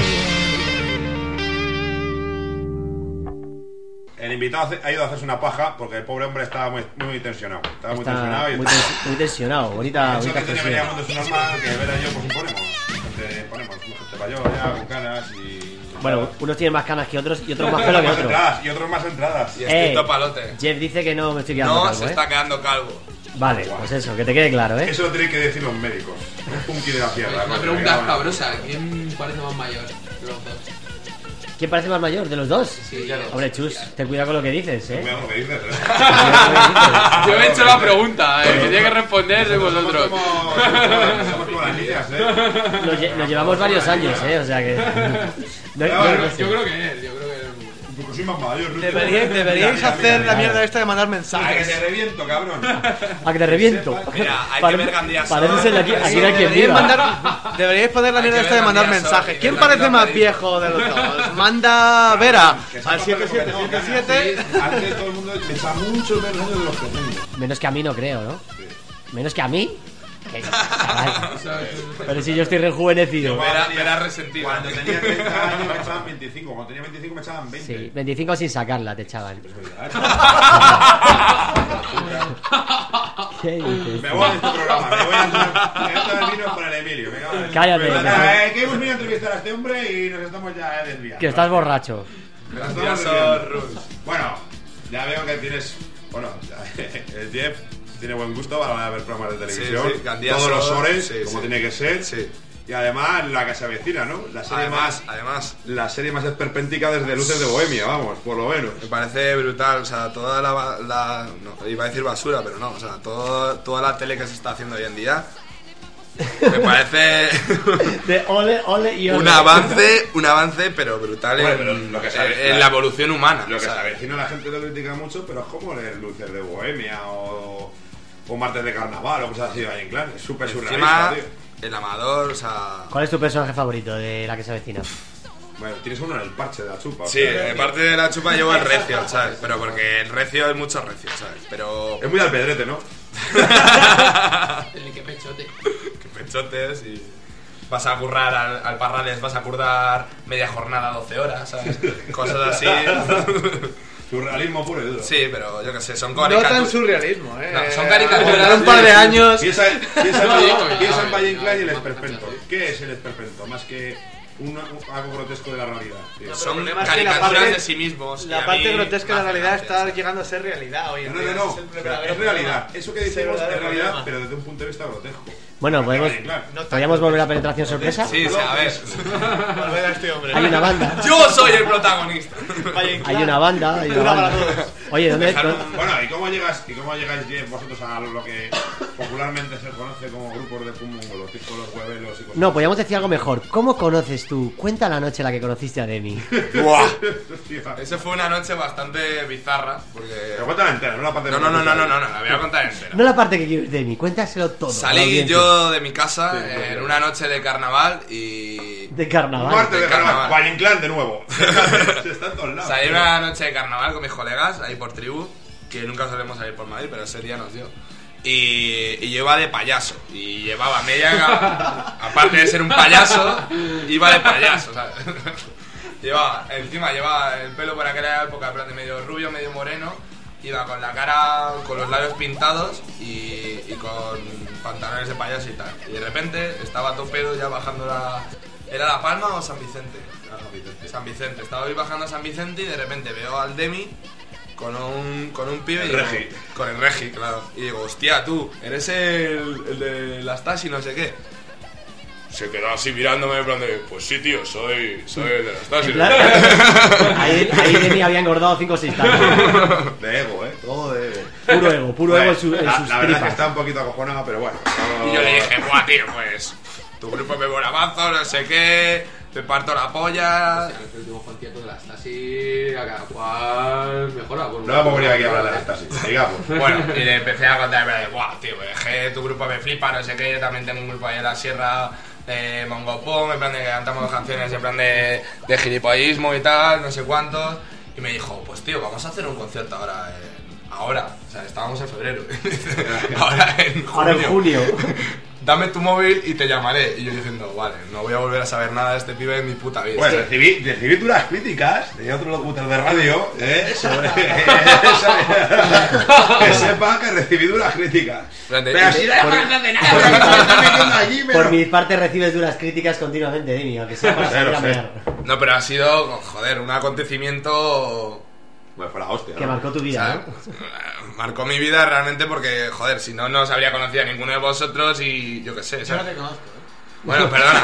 El invitado hace- ha ido a hacerse una paja porque el pobre hombre estaba muy, muy tensionado. Estaba muy tensionado Está y muy, tens- muy tensionado. Bonita, eso bonita que tiene expresión. veníamos de su normal, que Vera y yo pues imponemos. Gente, ponemos gente mayor ya, con canas y... Bueno, unos tienen más canas que otros y otros más pelo que más otros. entradas y otros más entradas. Y estoy Eh, topalote. Jeff dice que no me estoy quedando No, calvo, se ¿eh? está quedando calvo. Vale, pues eso, que te quede claro, ¿eh? Eso lo tienen que decir los médicos. Un punky de la sierra. Una pregunta escabrosa. ¿Quién parece más mayor de los dos? ¿Quién parece más mayor de los dos? Sí, claro. Hombre, Chus, ten cuidado con lo que dices, ¿eh? Cuidado con lo que dices, ¿eh? Yo he hecho la pregunta, eh, que tiene que responder sois vosotros. Somos como, somos como las niñas, ¿eh? Nos, lle- nos llevamos varios años, ¿eh? O sea que... No, Claro, no- yo no Yo sé. creo que él, yo creo que él. Porque soy más mayor. ¿no? Deberíais, deberíais Mira, mira, hacer mira, la mierda mira. esta de mandar ¡Ay, que mensajes. te reviento, cabrón! A que te reviento. Mira, hay que Pare- ver Gandía Pareces el de aquí, aquí no hay quien Deberíais, viva. mandar, deberíais poner la Hay mierda que esta de ver mandar la mierda, mensajes. y ¿Quién ver la parece mierda más de- viejo de los dos? Manda Vera Que se al pasa siete porque siete tengo siete ganas. siete. Antes todo el mundo piensa mucho menos años de los que tengo. Menos que a mí no creo, ¿no? Menos que a mí. Que- chaval. Pero si yo estoy rejuvenecido. Verá, verá resentido. Cuando tenía treinta años me echaban veinticinco. Cuando tenía veinticinco me echaban veinte. Sí, veinticinco sin sacarla te echaban. ¿Qué dices? Me voy de este programa, me voy a me voy a vino con el Emilio. Me cago en- Cállate, Pero, mejor. eh, que hemos venido a entrevistar a este hombre y nos estamos ya desviando. Que estás borracho. Nos Gandía estamos desviando. Rules. Bueno, ya veo que tienes. Bueno, ya, el Jeff tiene buen gusto para ver programas de televisión. Sí, sí, Gandía Todos los Sor, sores, sí, como sí. tiene que ser. Sí. Y además la que se avecina, ¿no? La serie Además, más. además, La serie más esperpéntica desde Luces de Bohemia, vamos, por lo menos. me parece brutal, o sea, toda la, ba- la no, iba a decir basura, pero no, o sea, todo, toda la tele que se está haciendo hoy en día me parece De ole, ole y ole. un avance, un avance, pero brutal en, Bueno, pero lo que se en- avecina- en la evolución humana. Lo o que sea, se avecina la gente lo critica mucho, pero es como el Luces de Bohemia o, o Martes de Carnaval o cosas así de Valle Inclán. Es súper surrealista, encima, tío. el amador, o sea... ¿Cuál es tu personaje favorito de la que se avecina? Bueno, tienes uno en el parche de la chupa. o Sí, sea, de parte de la chupa llevo el recio, ¿sabes? Pero porque el recio es mucho recio, ¿sabes? Pero... Es muy de alpedrete, ¿no? El que pechote. que pechotes y... Vas a currar al, al Parrales, vas a currar media jornada, doce horas, ¿sabes? Cosas así. Surrealismo puro y duro. Sí, pero yo qué sé, son No tan caricaturas. surrealismo, eh. No, son caricaturas Durará un de- par de años. Piensa, piensa en No, Valle, no, piensa no, en Valle no, Inclán y el no, esperpento. no, no. ¿Qué es el esperpento? Más que un, un- algo grotesco de la realidad. tío. Son problema es que la caricaturas parte- de sí mismos. y La a parte mí grotesca de me la hace realidad gracia, está ¿sabes? llegando a ser realidad hoy en No, día. no, no, Ese es el o sea, verdadero es realidad. problema. Eso que Ese decimos es verdadero realidad, problema. pero desde un punto de vista grotesco. Bueno, podemos, Valle Inclán. No tan ¿podríamos volver a penetración sorpresa? Sí, sí, a ver. Volver a este hombre. Hay una banda. Yo soy el protagonista. Valle Inclán. Hay una banda. Hay una Una para banda. todos. Oye, ¿dónde? Dejar- dónde- Bueno, ¿y cómo llegas, y cómo llegáis Jeff, vosotros a lo que popularmente se conoce como grupos de fumo, los tipos los huevelos y cosas? No, podríamos decir algo mejor. ¿Cómo conoces tú? Cuenta la noche en la que conociste a Demi. Buah. Hostia. Esa fue una noche bastante bizarra, porque... Pero cuéntala entera, no la parte No, no, no, no, no, no, no, la voy a contar entera. No la parte que quieres Demi, cuéntaselo todo. a la Salí audiencia. yo de mi casa Sí, en sí. una noche de carnaval y... De carnaval. Marte de de carnaval. carnaval. Valle Inclán de nuevo. Se está en todos lados. Salí una noche de carnaval con mis colegas, ahí por tribu, que nunca solemos salir por Madrid, pero ese día nos dio. Y, y yo iba de payaso, y llevaba media... Aparte de ser un payaso, iba de payaso, ¿sabes? Llevaba, encima llevaba el pelo por aquella época, en plan de medio rubio, medio moreno, iba con la cara, con los labios pintados y, y con pantalones de payaso y tal. Y de repente estaba todo pedo ya bajando la... ¿Era La Palma o San Vicente? San Vicente. Estaba hoy bajando a San Vicente y de repente veo al Demi con un, con un pibe El y digo- Regi. con el Regi, claro. Y digo, hostia, tú, eres el, el de las taxis y no sé qué. se quedó así mirándome en plan de, pues sí, tío, soy, soy el de la Stasi. Ahí, ahí de mí había engordado cinco o seis tacos. De ego, ¿eh? Todo de ego. Puro ego, puro Pues, ego en, su, en la, sus la verdad es que tripas. está un poquito acojonado, pero bueno. No... Y yo le dije, buah, tío, pues tu grupo me mola mazo, no sé qué, te parto la polla. O sea, en el último concierto de la Stasi, a cada cual mejora. Por No vamos a venir aquí a hablar de la Stasi, digamos. Bueno, y le empecé a contar, de, buah, tío, es que tu grupo me flipa, no sé qué, yo también tengo un grupo ahí en la sierra de Mongopong, en plan de que cantamos canciones en plan de, de gilipollismo y tal, no sé cuántos. Y me dijo, pues tío, vamos a hacer un concierto ahora, en, ahora, o sea, estábamos en febrero, ahora en junio. Ahora en junio. Dame tu móvil y te llamaré. Y yo diciendo, vale, no voy a volver a saber nada de este pibe en mi puta vida. Pues recibí, recibí duras críticas de otro locutor de radio, ¿eh? Sobre... que sepa que recibí duras críticas. Espérate, Pero y- si no dejas de nada, me estás metiendo allí, pero... Por mi parte recibes duras críticas continuamente, Demi, aunque sea para Lo sé, salir lo a sé. mear. No, pero ha sido, joder, un acontecimiento... Pues fue la hostia, Que ¿no? marcó tu vida, ¿sabes? ¿no? Marcó mi vida realmente porque, joder, si no, no os habría conocido a ninguno de vosotros y yo qué sé, Yo no ¿sabes? te conozco, ¿eh? Bueno, perdona.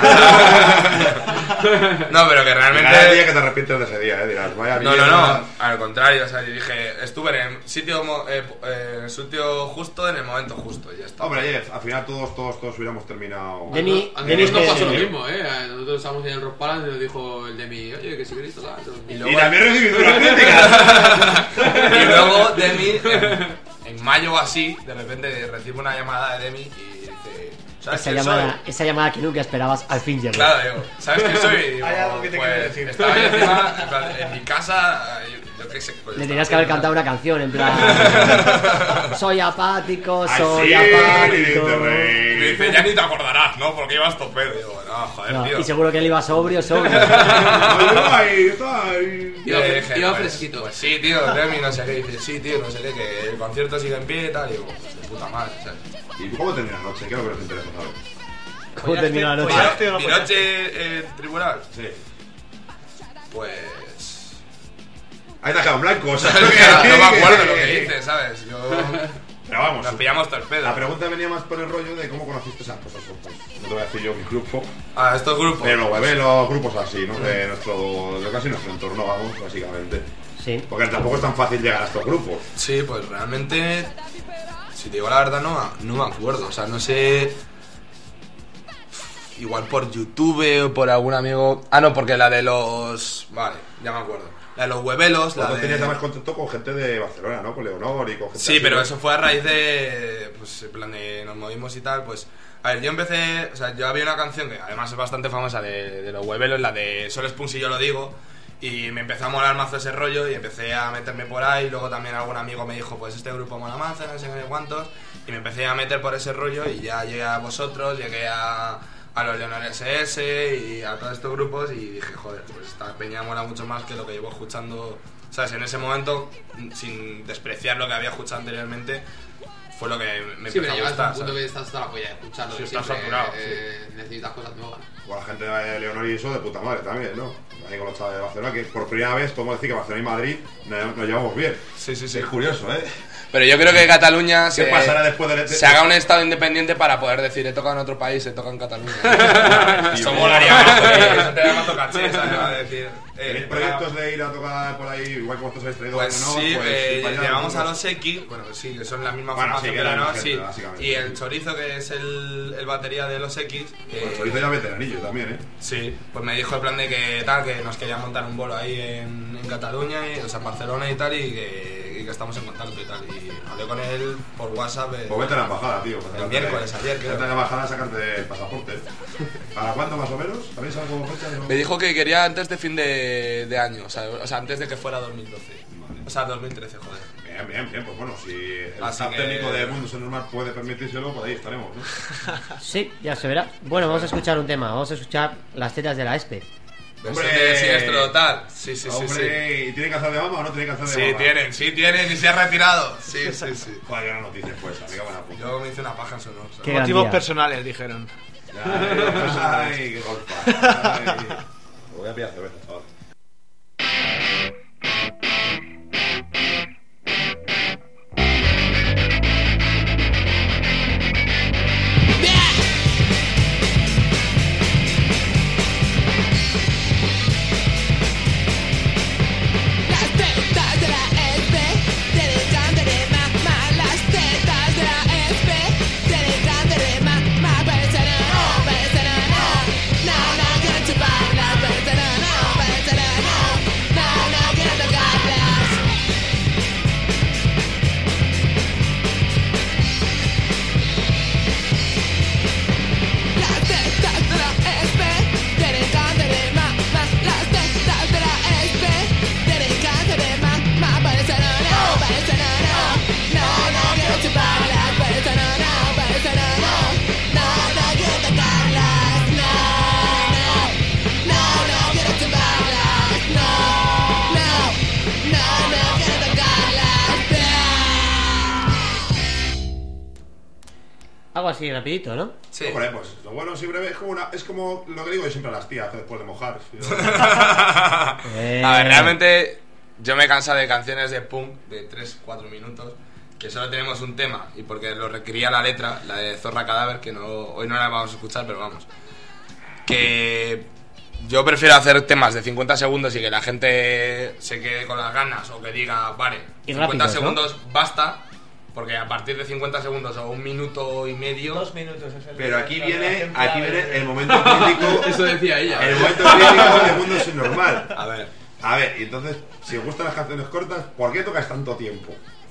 No, pero que Cada día realmente... que te arrepientes de ese día, ¿eh? Dirás, vaya No, no, mierda. no, al contrario, o sea, yo dije, estuve en el sitio, mo- eh, eh, en el sitio justo, en el momento justo, y ya está. Hombre, Jeff, al final todos, todos, todos hubiéramos terminado... Demi, A Demi es nosotros nos pasó lo que... mismo, ¿eh? Nosotros estábamos en el Rock Palace y nos dijo el Demi, oye, que si queréis tocar. Y Y luego, también recibí duras críticas. y luego Demi, en, en mayo o así, de repente recibo una llamada de Demi y dice, ¿sabes Esa quién llamada, soy? esa llamada que nunca esperabas al fin llegó. Claro, digo, ¿sabes quién soy? Y digo, Hay algo que te pues, quiero decir. estaba yo encima, en, plan, en mi casa, yo, yo qué sé. pues, Le estaba tenías que haber haciendo- cantado una canción en plan... Soy apático, soy Así, apático. te Y reí. me dice, ya ni te acordarás, ¿no? Porque ibas topedo. Y digo, no, joder, No, tío. y seguro que él iba sobrio, sobrio. Ay, ay. Y Iba le fre- dije, iba pues, fresquito. Pues sí, tío, Demi, no sé qué. Y dice, sí, tío, no sé qué, que el concierto sigue en pie y tal. Y digo, pues de puta madre, ¿sabes? ¿Y cómo termina la noche? ¿Qué es lo que nos interesa saber? ¿Cómo terminó la noche? ¿Follaste o no Mi follaste? noche en tribunal, Sí. pues... Ahí te has quedado en blanco, o sea... No me acuerdo lo que hice, ¿sabes? Yo... Pero vamos, Nos pillamos todo el pedo. la pregunta venía más por el rollo de cómo conociste esas cosas. Pues, no te voy a decir yo mi grupo, A estos grupos. pero los bebés, los grupos así, ¿no? De nuestro, de casi nuestro entorno, vamos, básicamente. Sí. Porque tampoco es tan fácil llegar a estos grupos. Sí, pues realmente, si te digo la verdad, no, no me acuerdo. O sea, no sé. Igual por YouTube o por algún amigo. Ah, no, porque la de los. Vale, ya me acuerdo. La de los huevelos, la Vosotros de. tenías más contacto con gente de Barcelona, ¿no? Con Leonor y con gente Sí, así, pero ¿no? eso fue a raíz de. Pues en plan de. Nos movimos y tal, pues. A ver, yo empecé. O sea, yo había una canción que además es bastante famosa de, de los huevelos, la de Solo Spoon si yo lo digo. Y me empezó a molar mazo ese rollo y empecé a meterme por ahí. Luego también algún amigo me dijo, pues este grupo mola mazo, no sé qué cuántos. Y me empecé a meter por ese rollo y ya llegué a vosotros, llegué a, a los Leonor S S y a todos estos grupos. Y dije, joder, pues esta peña mola mucho más que lo que llevo escuchando. ¿Sabes? En ese momento, sin despreciar lo que había escuchado anteriormente, fue lo que me Sí, empezó pero a llegas a gustar. un punto ¿sabes? que estás hasta la polla de escucharlo. Sí, de estás siempre, saturado, eh, Necesitas cosas nuevas. Con la gente de Leonor y eso, de puta madre también, ¿no? Ahí con los chavales de Barcelona, que por primera vez podemos decir que Barcelona y Madrid nos, nos llevamos bien. Sí, sí, sí. Es curioso, ¿eh? Pero yo creo que Cataluña ¿Qué se, pasará después de... de- se haga un estado independiente para poder decir he tocado en otro país, he tocado en Cataluña. Eso Tío. molaría más, porque eso te da más caché, ¿sabes? Va a decir, eh, ¿Tenéis proyectos de ir a tocar por ahí, igual que vosotros habéis traído Pues a Leonor? sí, pues, eh, ir para allá, llegamos a nosotros. los X, bueno, sí, que son la misma Bueno, formación sí, que que la eran no, gente, sí. básicamente. Y el Chorizo, que es el, el batería de los X, eh, Pues Chorizo ya veteranillo también, ¿eh? sí, pues me dijo el plan de que tal, que nos quería montar un bolo ahí en, en Cataluña, y, o sea, en Barcelona y tal, y que, y que estamos en contacto y tal. Y hablé con él por WhatsApp. eh, Pues vete a la embajada, tío. para sacarte- miércoles, ayer, creo. Vete a la embajada a sacarte el pasaporte. ¿Para cuándo más o menos? ¿Sabéis algo fecha? No? Me dijo que quería antes de fin de, de año, o sea, o sea, antes de que fuera dos mil doce. Vale. O sea, dos mil trece, joder. Bien, bien, bien. Pues bueno, si el Así staff que- técnico de Mundo Normal puede permitírselo, pues ahí estaremos, ¿no? Sí, ya se verá. Bueno, vamos a escuchar un tema. Vamos a escuchar Las tetas de la Espe. ¡Hombre! Versión de Siniestro Total. Sí, sí, sí, sí. Hombre, ¿y tienen cáncer de mama o no tienen cáncer de Sí, mama? tienen, sí tienen, y se ha retirado. Sí, sí, sí. Joder, no noticias pues, amiga, buena puta. Yo me hice una paja en su honor. Qué gran Motivos día. personales, dijeron. Ay, ay, qué golpa. Ay. Me voy a pillar cerveza, chaval. Yeah! Algo así, rapidito, ¿no? Sí. Hombre, pues lo bueno siempre es como una, es como lo que digo yo siempre a las tías después de mojar. Eh, A ver, realmente yo me he cansado de canciones de punk de tres cuatro minutos que solo tenemos un tema y porque lo requería la letra, la de Zorra Cadáver, que no, hoy no la vamos a escuchar, pero vamos. Que yo prefiero hacer temas de cincuenta segundos y que la gente se quede con las ganas o que diga, vale, Y cincuenta rápidos, ¿no? segundos basta, porque a partir de cincuenta segundos o un minuto y medio... Dos minutos es el Pero aquí la viene, duración aquí clave viene de- el momento crítico. Eso decía ella. El momento crítico del mundo es normal. A ver, A ver, y entonces, si os gustan las canciones cortas, ¿por qué tocas tanto tiempo?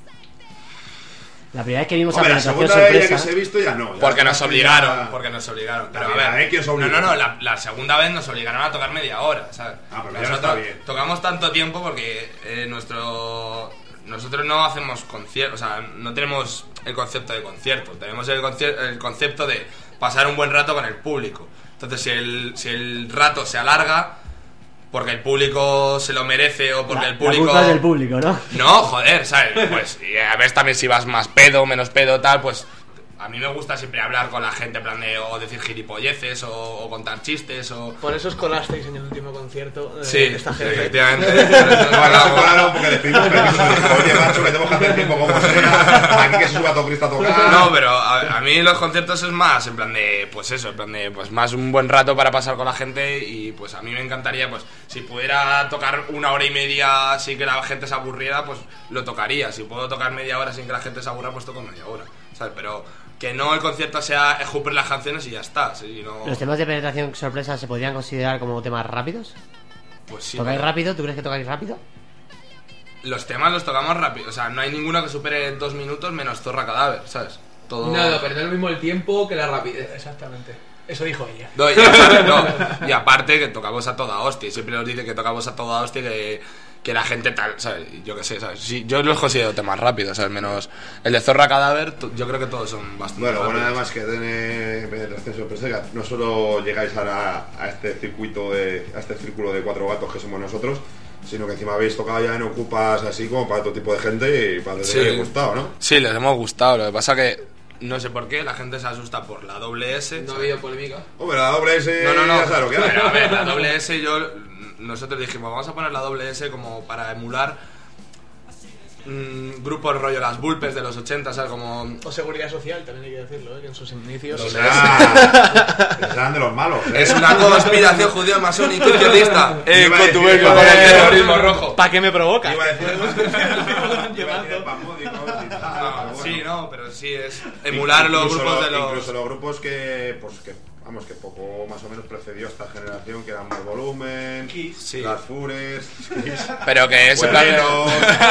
La primera vez que vimos Hombre, a la Penetración segunda vez ya que Sorpresa... os he visto ya no. ya porque la nos canción obligaron, ya- porque nos obligaron. Pero La a primera ver, vez que os no, obligó. no, no, la, la segunda vez nos obligaron a tocar media hora, ¿sabes? Ah, pero ya Nosotros está bien. tocamos tanto tiempo porque eh, nuestro... Nosotros no hacemos conciertos, o sea, no tenemos el concepto de concierto, tenemos el, concier- el concepto de pasar un buen rato con el público. Entonces, si el, si el rato se alarga, porque el público se lo merece o porque La- el público... La culpa es del público, ¿no? No, joder, ¿sabes? Pues, y a ver también si vas más pedo, menos pedo, tal, pues a mí me gusta siempre hablar con la gente, en plan de, o decir gilipolleces, o, o contar chistes, o... Por eso os colasteis en el último concierto de Sí, esta gente. efectivamente. Bueno, claro, porque despedimos permiso. Oye, macho, que tenemos que hacer tiempo como sea. Aquí que se suba todo Cristo a tocar. No, pero a, a mí los conciertos es más, en plan de, pues eso, en plan de, pues más un buen rato para pasar con la gente y pues a mí me encantaría, pues si pudiera tocar una hora y media sin que la gente se aburriera, pues lo tocaría. Si puedo tocar media hora sin que la gente se aburra, pues toco media hora, ¿sabes? Pero que no el concierto sea escupir las canciones y ya está, ¿sí? No, ¿Los temas de Penetración Sorpresa se podrían considerar como temas rápidos? pues sí. ¿Tocáis pero rápido? ¿Tú crees que tocáis rápido? Los temas los tocamos rápido, o sea, no hay ninguno que supere dos minutos menos Zorra Cadáver, ¿sabes? Todo... Nada, pero no es lo mismo el tiempo que la rapidez. Exactamente. Eso dijo ella. No, y, aparte, no, y aparte que tocamos a toda hostia. Siempre nos dice que tocamos a toda hostia, que, que la gente tal, ¿sabes? Y yo qué sé, ¿sabes? Sí, yo los considero temas rápidos, ¿sabes? Menos el de Zorra Cadáver, t- yo creo que todos son bastante Bueno, bueno, rápidos. además que tiene Penetración Sorpresa, que no solo llegáis ahora a este circuito de, a este círculo de cuatro gatos que somos nosotros, sino que encima habéis tocado ya en Ocupas así como para todo tipo de gente y para que Sí. les haya gustado, ¿no? Sí, les hemos gustado. Lo que pasa que no sé por qué la gente se asusta por la doble S. No ha ¿sabes? habido polémica. Hombre, la doble S, No, no, no. ya sabes lo que hay. Pero a ver, la doble S, yo. Nosotros dijimos, vamos a poner la doble S como para emular mm, grupos rollo las Bulpes de los ochenta, ¿sabes? Como. O seguridad social, también hay que decirlo, ¿eh? Que en sus inicios... O sea, que serán de los malos, ¿eh? Es una conspiración judío masónico izquierdista. Eh, Iba a con decir, tu beco, iba a con el decir, terrorismo rojo. ¿Para qué me provocas? Iba a decir, iba a decir espasmódicos y tal, pero No, bueno. sí, no, pero sí es emular los Incluso grupos lo- de los. Incluso los grupos que, pues que, vamos, que poco más o menos precedió a esta generación, que eran More Volumen, Sí. Las Fures, Pero que ese plan. Bueneros.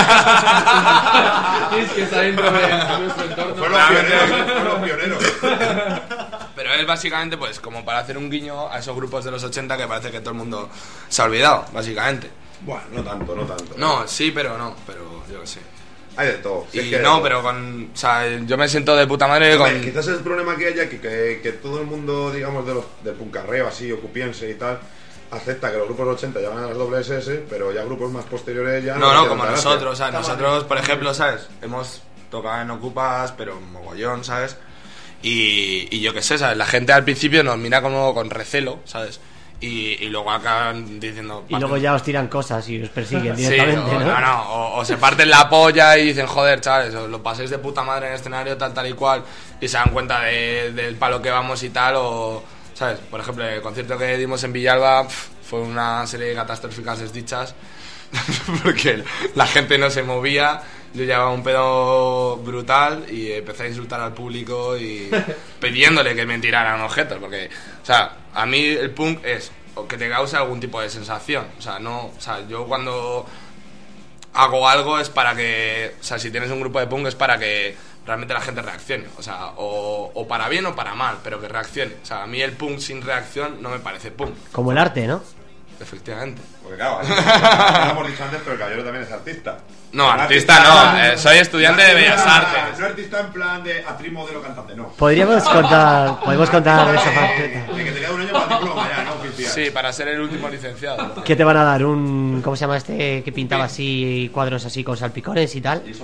Es que está dentro de de nuestro entorno. Fueron los pioneros, fueron los pioneros. Pero es básicamente, pues, como para hacer un guiño a esos grupos de los ochenta que parece que todo el mundo se ha olvidado, básicamente. Bueno, no tanto, no tanto. No, sí, pero no, pero yo qué sé. Hay de todo. Y Es que hay de no, todo. pero con. O sea, yo me siento de puta madre Hombre, con. quizás el problema que haya que, que, que todo el mundo, digamos, de los, del puncarreo así, ocupiense y tal, acepta que los grupos ochenta llevan a las doble S S, pero ya grupos más posteriores ya No, les no, hace como tanta gracia. nosotros, o sea, nosotros, por ejemplo, ¿sabes? Hemos tocado en Ocupas, pero mogollón, ¿sabes? Y, y yo qué sé, ¿sabes? La gente al principio nos mira como con recelo, ¿sabes? Y, y luego acaban diciendo... Y luego ya os tiran cosas y os persiguen Sí, directamente, o, ¿no? no, no, o, o se parten la polla y dicen, joder, chavales, os lo paséis de puta madre en el escenario, tal, tal y cual, y se dan cuenta de- del palo que vamos y tal, o, ¿sabes? Por ejemplo, el concierto que dimos en Villalba pf, fue una serie de catastróficas desdichas, porque la gente no se movía, yo llevaba un pedo brutal y empecé a insultar al público y pidiéndole que me tiraran objetos, porque, o sea, a mí el punk es o que te cause algún tipo de sensación, o sea, no, o sea, yo cuando hago algo es para que, o sea, si tienes un grupo de punk es para que realmente la gente reaccione, o sea, o, o para bien o para mal, pero que reaccione, o sea, a mí el punk sin reacción no me parece punk, Como el arte, ¿no? efectivamente. Porque claro, así, lo hemos dicho antes, pero el caballero también es artista. No, Un artista no, eh, soy estudiante de Bellas Artes. No artista en plan de actriz, modelo, cantante, no. Podríamos contar, podemos contar esa faceta. De que te queda un año para el diploma ya, no oficial. Sí, para ser el último licenciado. ¿Qué te van a dar? Un, ¿cómo se llama este que pintaba así cuadros así con salpicones y tal? Y son-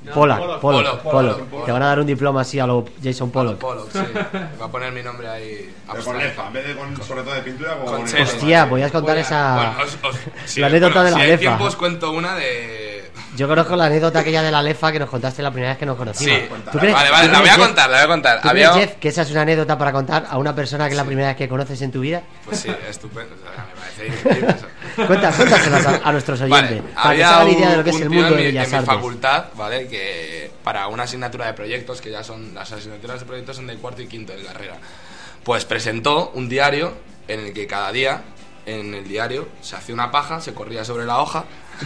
Pollock, Pollock, Pollock, Pollock, Pollock. Pollock. Te van a dar un diploma así a lo Jason Pollock. Pollock, sí. Va a poner mi nombre ahí. Pero con lefa, en vez de con sobre todo de pintura, como Con con chelo. Hostia, podías contar Bueno, esa... Bueno, os- os- sí, La anécdota de la si hay lefa. tiempo os cuento una de... Yo conozco la anécdota aquella de la lefa que nos contaste la primera vez que nos conocimos. Sí. ¿Tú crees- Vale, tú vale, la crees, voy a Jeff- contar, la voy a contar. ¿Tú Había... crees, Jeff, que esa es una anécdota para contar a una persona que es la primera vez que conoces en tu vida? Pues sí, estupendo. O sea, me parece increíble eso. Cuenta, cuéntaselas a, a nuestros oyentes. Vale, para que se había hagan idea de lo un- que es un el tío mundo en de mi, Bellas en mi Artes. facultad, ¿vale? Que para una asignatura de proyectos, que ya son las asignaturas de proyectos son del cuarto y quinto de carrera, pues presentó un diario en el que cada día, en el diario, se hacía una paja, se corría sobre la hoja,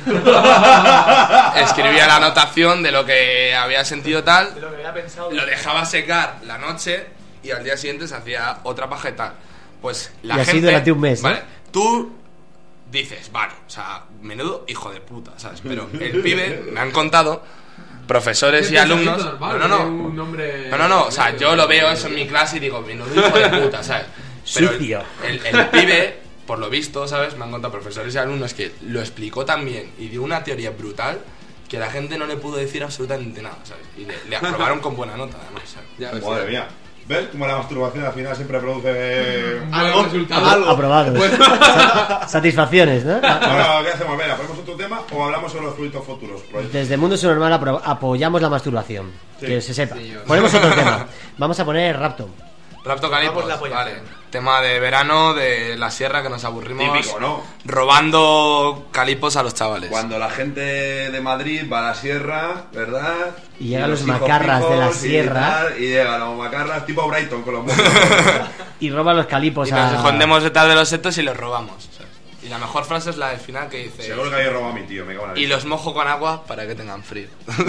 escribía la anotación de lo que había sentido tal, De lo que había pensado. lo dejaba secar la noche y al día siguiente se hacía otra paja y tal. Pues la Y así gente, durante un mes, ¿eh? Vale, tú dices, vale, o sea, menudo hijo de puta, ¿sabes? Pero el pibe, me han contado, profesores y Qué alumnos... pesadito, No, normal, no, tiene no. un nombre- No, no, no, o sea, yo lo veo eso en mi clase y digo, menudo hijo de puta, ¿sabes? Pero el- Sucio. El, el pibe, por lo visto, ¿sabes? Me han contado profesores y alumnos que lo explicó tan bien y dio una teoría brutal que la gente no le pudo decir absolutamente nada, ¿sabes? Y le, le aprobaron con buena nota, además, ¿sabes? Ya ves, Madre mía. ¿Ves cómo la masturbación al final siempre produce... un buen Algo, resultado. algo. Aprobado. Sa- Satisfacciones, ¿no? Ahora, ¿qué hacemos? Venga, ¿ponemos otro tema o hablamos sobre los proyectos futuros? Desde Mundo Subnormal apro- apoyamos la masturbación. Sí. Que se sepa. Sí, yo- Ponemos otro tema. Vamos a poner Raptor. Raptocalipos, Vamos la polla. vale. Tema de verano, de la sierra, que nos aburrimos Típico, ¿no? robando calipos a los chavales. Cuando la gente de Madrid va a la sierra, ¿verdad? Y llegan los hijos macarras de la pijos y sierra. tal, Y, llegan los macarras tipo Brighton con los mozos. Y roban los calipos Y nos a... escondemos detrás de los setos y los robamos, ¿sabes? Y la mejor frase es la del final que dice... Seguro que había robado a mi tío, me cago en la Y leche. los mojo con agua para que tengan frío.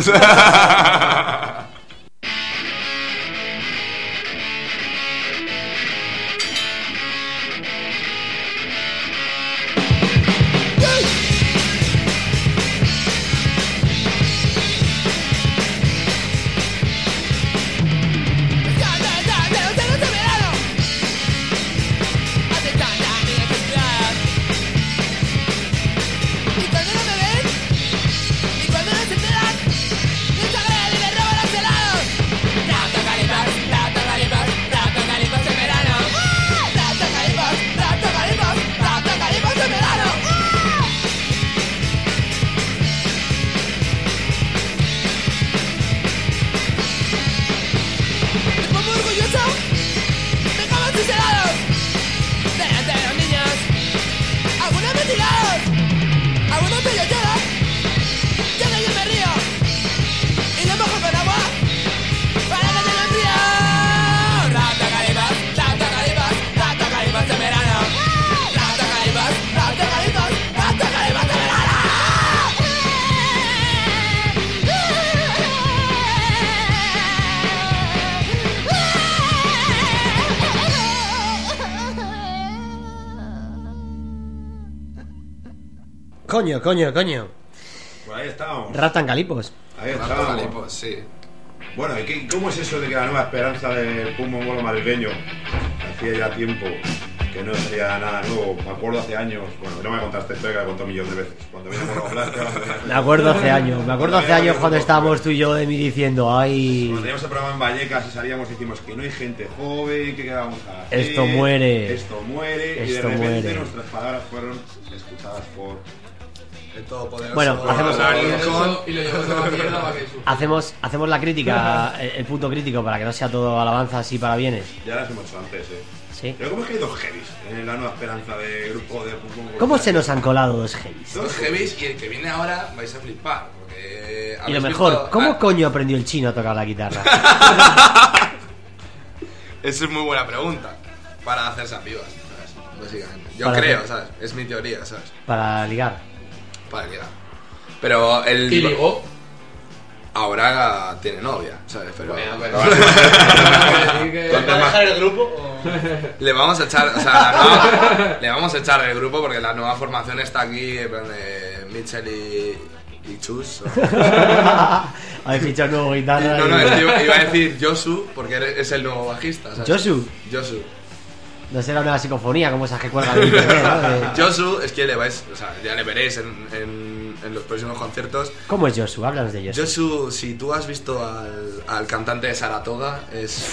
Y cuando no me ven, y cuando no se enteran, les agrego y les robo los helados. Rapto calipos, rapto calipos, rapto calipos en verano. Rapto calipos, rapto calipos, rapto calipos en verano. Me pongo orgulloso, me como sus helados. Delante de los niños, algunos me tirados. Algunos te yo lloro, yo de ellos me río y los mojo con agua para que tengan frío. Rapto calipos, rapto calipos, rapto calipos en verano. Rapto calipos, rapto calipos, rapto calipos en verano. Coño, coño, coño. Pues ahí estábamos. Raptan calipos. Ahí Rapto estábamos. calipos, sí. Bueno, ¿y qué- cómo es eso de que la nueva esperanza del punk mongolo madrileño hacía ya tiempo que no sería nada nuevo? Me acuerdo hace años, bueno, no me contaste esto que la he contado un millón de veces. Cuando vino Mono Blasca, cuando venía- Me acuerdo hace años. Me acuerdo hace años cuando estábamos tú y yo de mí diciendo, Cuando ay... teníamos el programa en Vallecas y salíamos y decimos que no hay gente joven, que qué vamos a hacer. Esto muere. Esto muere. y de Esto repente muere. nuestras palabras fueron escuchadas por... El todopoderoso. Bueno, hacemos- Abraham Y Lincoln. eso- y lo llevas a la mierda para que sufra. Hacemos, hacemos la crítica, el, el punto crítico, para que no sea todo alabanzas y parabienes. Ya las hemos hecho antes, eh. ¿Sí? Pero ¿cómo es que hay dos heavies en la nueva esperanza de grupo de punk mongolo? ¿Cómo se nos han colado dos heavies? Dos heavies y el que viene ahora vais a flipar. Porque Y lo habéis mejor, visto- ¿cómo ah, coño aprendió el chino a tocar la guitarra? Esa es muy buena pregunta. Para hacerse pibas, ¿sabes? Básicamente. Yo Para creo, hacer- ¿sabes? Es mi teoría, ¿sabes? Para ligar. Para ligar. Pero el. Y ligó. Ahora tiene novia, ¿sabes? Pero. Bueno, pero- Vale. Decir que- ¿Dónde ¿Va a más? dejar el grupo? O... Le vamos a echar, o sea, la nueva- le vamos a echar del grupo porque la nueva formación está aquí, en plan de Mitchell y, y Chus. o- Habéis fichado nuevo guitarra. No, no, y- es que iba, iba a decir Josu porque eres- es el nuevo bajista, ¿sabes? ¿Josu? Josu. No será una psicofonía como esas que cuelgan de internet, ¿no? De- Josu es que le vais, o sea, ya le veréis en, en, en los próximos conciertos. ¿Cómo es Josu? Háblanos de Josu. Josu, si tú has visto al, al cantante de Saratoga, es...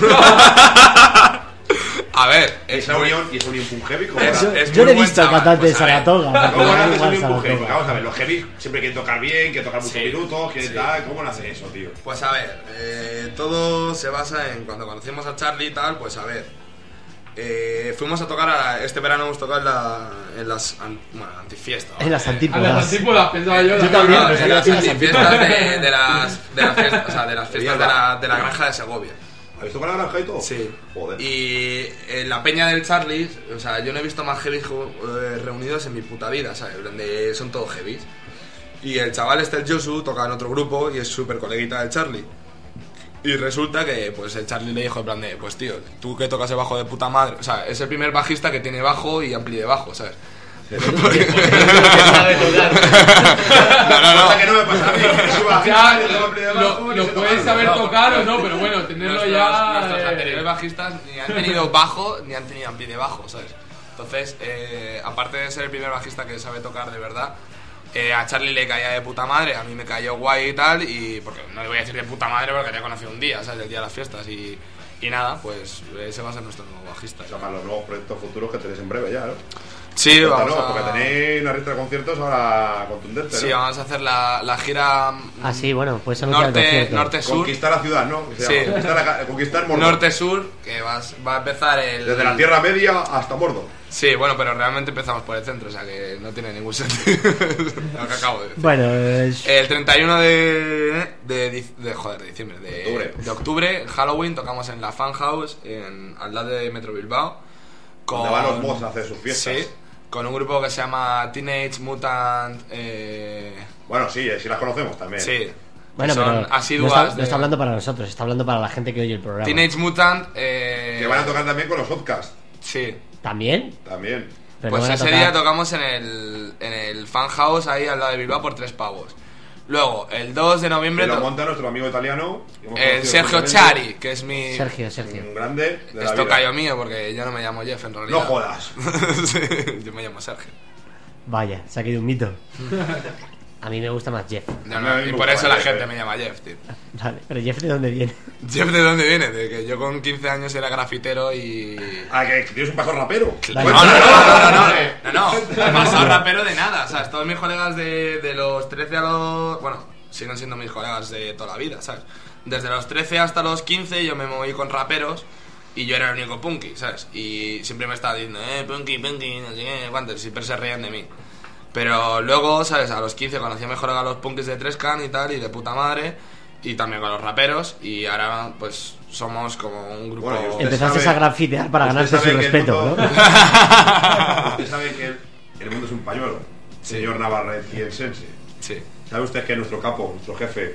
A ver, ¿Y es esa muy- unión, y esa unión fue un heavy? ¿Cómo Es- era? es Yo muy no he buen visto al chaval, cantante de pues, a ver. Saratoga. ¿Cómo pero nace igual esa unión un heavy? Saratoga. Vamos a ver, los heavy siempre quieren tocar bien, quieren tocar muchos Sí. minutos, quieren Sí. tal. ¿Cómo nace eso, tío? Pues a ver, eh, todo se basa en cuando conocimos a Charlie y tal, pues a ver. Eh, fuimos a tocar, a, este verano hemos tocado en, la, en las an- bueno, antifiestas. En las A las antípodas. antípodas pensaba yo. Yo la también, verdad. o sea, en las en las antifiestas de, de las, de las fiestas, o sea, de las fiestas de la, de la granja de Segovia. ¿Habéis tocado la granja y todo? Sí. Joder. Y en la peña del Charlie, o sea, yo no he visto más heavy eh, reunidos en mi puta vida, ¿sabes? Donde son todos heavies. Y el chaval este, el Josu, toca en otro grupo y es súper coleguita del Charlie. Y resulta que pues el Charlie le dijo en plan de, pues tío, tú que tocas el bajo de puta madre, o sea, es el primer bajista que tiene bajo y ampli de bajo, ¿sabes? No, no, no. Cosa que no me pasa a mí. que soy bajista, Ya, yo tengo ampli de lo, bajo y lo sé puedes tocar. saber No, tocar no, o no, pero bueno, tenerlo Nuestros, ya. nuestros eh, anteriores bajistas ni han tenido bajo ni han tenido ampli de bajo, ¿sabes? Entonces, eh, aparte de ser el primer bajista que sabe tocar de verdad, eh, a Charlie le caía de puta madre, a mí me cayó guay y tal, y porque no le voy a decir de puta madre porque le he conocido un día, ¿sabes? El día de las fiestas, y, y nada, pues ese va a ser nuestro nuevo bajista. O sea, para los nuevos proyectos futuros que tenéis en breve ya, ¿no? Sí, vamos Cuéntanos, a... porque tenéis una lista de conciertos ahora contundente, Sí, ¿no? vamos a hacer la, la gira Ah, sí, bueno, pues anunciar el norte, concierto. norte-sur. Conquistar la ciudad, ¿no? Se Sí. llama, Conquistar, la ca- conquistar Mordor. Norte-sur, que va, a- va a empezar el... Desde la Tierra Media hasta Mordor. Sí, bueno, pero realmente empezamos por el centro, o sea que no tiene ningún sentido lo que acabo de decir. Bueno, es- El treinta y uno de, de, dic- de, joder, de diciembre, de Octubre. de octubre, Halloween, tocamos en la Fan House, en, al lado de Metro Bilbao. Donde van los mods a hacer sus fiestas. Sí, con un grupo que se llama Teenage Mutant... Eh, Bueno, sí, eh, sí las conocemos también. sí, bueno, son pero no asiduas está, no de- está hablando para nosotros, está hablando para la gente que oye el programa. Teenage Mutant... Eh, Que van a tocar también con los podcasts. Sí. ¿También? También. Pero Pues no van a ese tocar- día tocamos en el, en el Fan House ahí al lado de Bilbao por tres pavos. Luego, el dos de noviembre... Que lo to- monta nuestro amigo italiano. que hemos el conocido Sergio recientemente. Chari, que es mi... Sergio, Sergio. Un grande de la Es vida. tocayo mío, porque yo no me llamo Jeff en realidad. No jodas. Sí, yo me llamo Sergio. Vaya, se ha quedado un mito. A mí me gusta más Jeff. No, A no, mí me y por gusta eso la Jeff, gente eh. me llama Jeff, tío. Vale, pero Jeff, ¿de dónde viene? ¿Jeff de dónde viene? De que yo con quince años era grafitero y... Ah, que que tienes un paso rapero. No, Vale. no, no, no, no, no, no, no, no, pasado rapero de nada, ¿sabes? Todos mis colegas de, de los trece a los... Bueno, siguen siendo mis colegas de toda la vida, ¿sabes? Desde los trece hasta los quince yo me moví con raperos y yo era el único punky, ¿sabes? Y siempre me estaba diciendo, eh, punky, punky, no sé qué, cuánto, siempre se reían de mí. Pero luego, ¿sabes? A los quince conocí mejor a los punkis de tres can y tal, y de puta madre, y también con los raperos, y ahora pues somos como un grupo... Bueno, y usted Empezaste sabe- a grafitear para usted ganarse su sabe que el respeto, mundo- ¿no? Usted sabe que el, el mundo es un pañuelo. Sí. Señor Navarretiense. Sí. ¿Sabe usted que nuestro capo, nuestro jefe,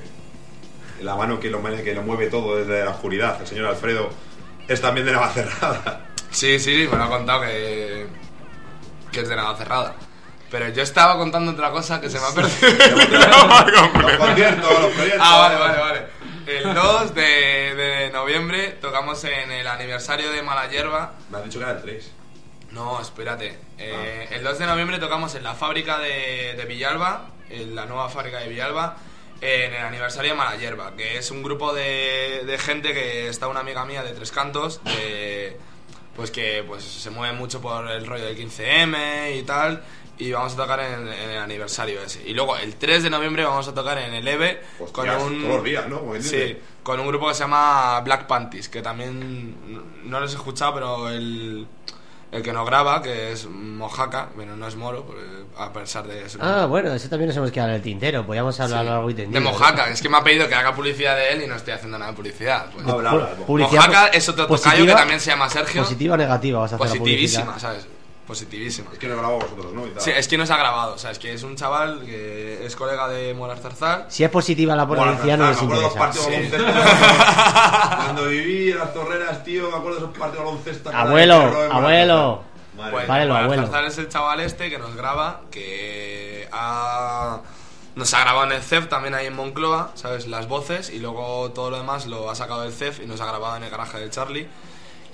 la mano que lo, mueve- que lo mueve todo desde la oscuridad, el señor Alfredo, es también de Navacerrada? Sí, sí, me lo ha contado que, que es de nada cerrada. Pero yo estaba contando otra cosa que se me ha perdido. Los conciertos, los proyectos. Ah, vale, vale, vale. El dos de, de noviembre tocamos en el aniversario de Mala Hierba. Me has dicho que era el tres. No, espérate. Eh, El dos de noviembre tocamos en la fábrica de, de Villalba, en la nueva fábrica de Villalba, en el aniversario de Mala Hierba, que es un grupo de, de gente que está una amiga mía de Tres Cantos, de, pues que pues se mueve mucho por el rollo del quince eme y tal, y vamos a tocar en, en el aniversario ese. Y luego el tres de noviembre vamos a tocar en el EVE con Hostias, un... todos los días, ¿no? Como quien Sí, dice. con un grupo que se llama Black Panties, que también no los he escuchado, pero el, el que nos graba, que es Mojaca, bueno, no es moro, porque a pesar de eso. Ah, bueno, eso también nos hemos quedado en el tintero. Podríamos hablar algo y de tendido. Mojaca, es que me ha pedido que haga publicidad de él y no estoy haciendo nada de publicidad. Pues. Habla, habla. Pu- publicidad Mojaca po- es otro tocayo positiva- que también se llama Sergio. ¿Positiva o negativa vas a hacer la Positivísima, publicidad? ¿sabes? Positivísima. Es que lo grabamos vosotros, ¿no? Y tal. Sí, es que nos ha grabado, o sea, es que es un chaval que es colega de Molar Zarzal. Si es positiva la Bueno, publicidad, no me nos acuerdo de los interesa. partidos de baloncesto. Cuando viví en las torreras, tío, me acuerdo de esos partidos de baloncesto. Abuelo, Con la de Perro de abuelo. Madre Pues mía. Vale, lo Molar abuelo. Zarzal es el chaval este que nos graba, que ha... nos ha grabado en el C E F también ahí en Moncloa, ¿sabes? Las voces, y luego todo lo demás lo ha sacado del C E F y nos ha grabado en el garaje del Charlie.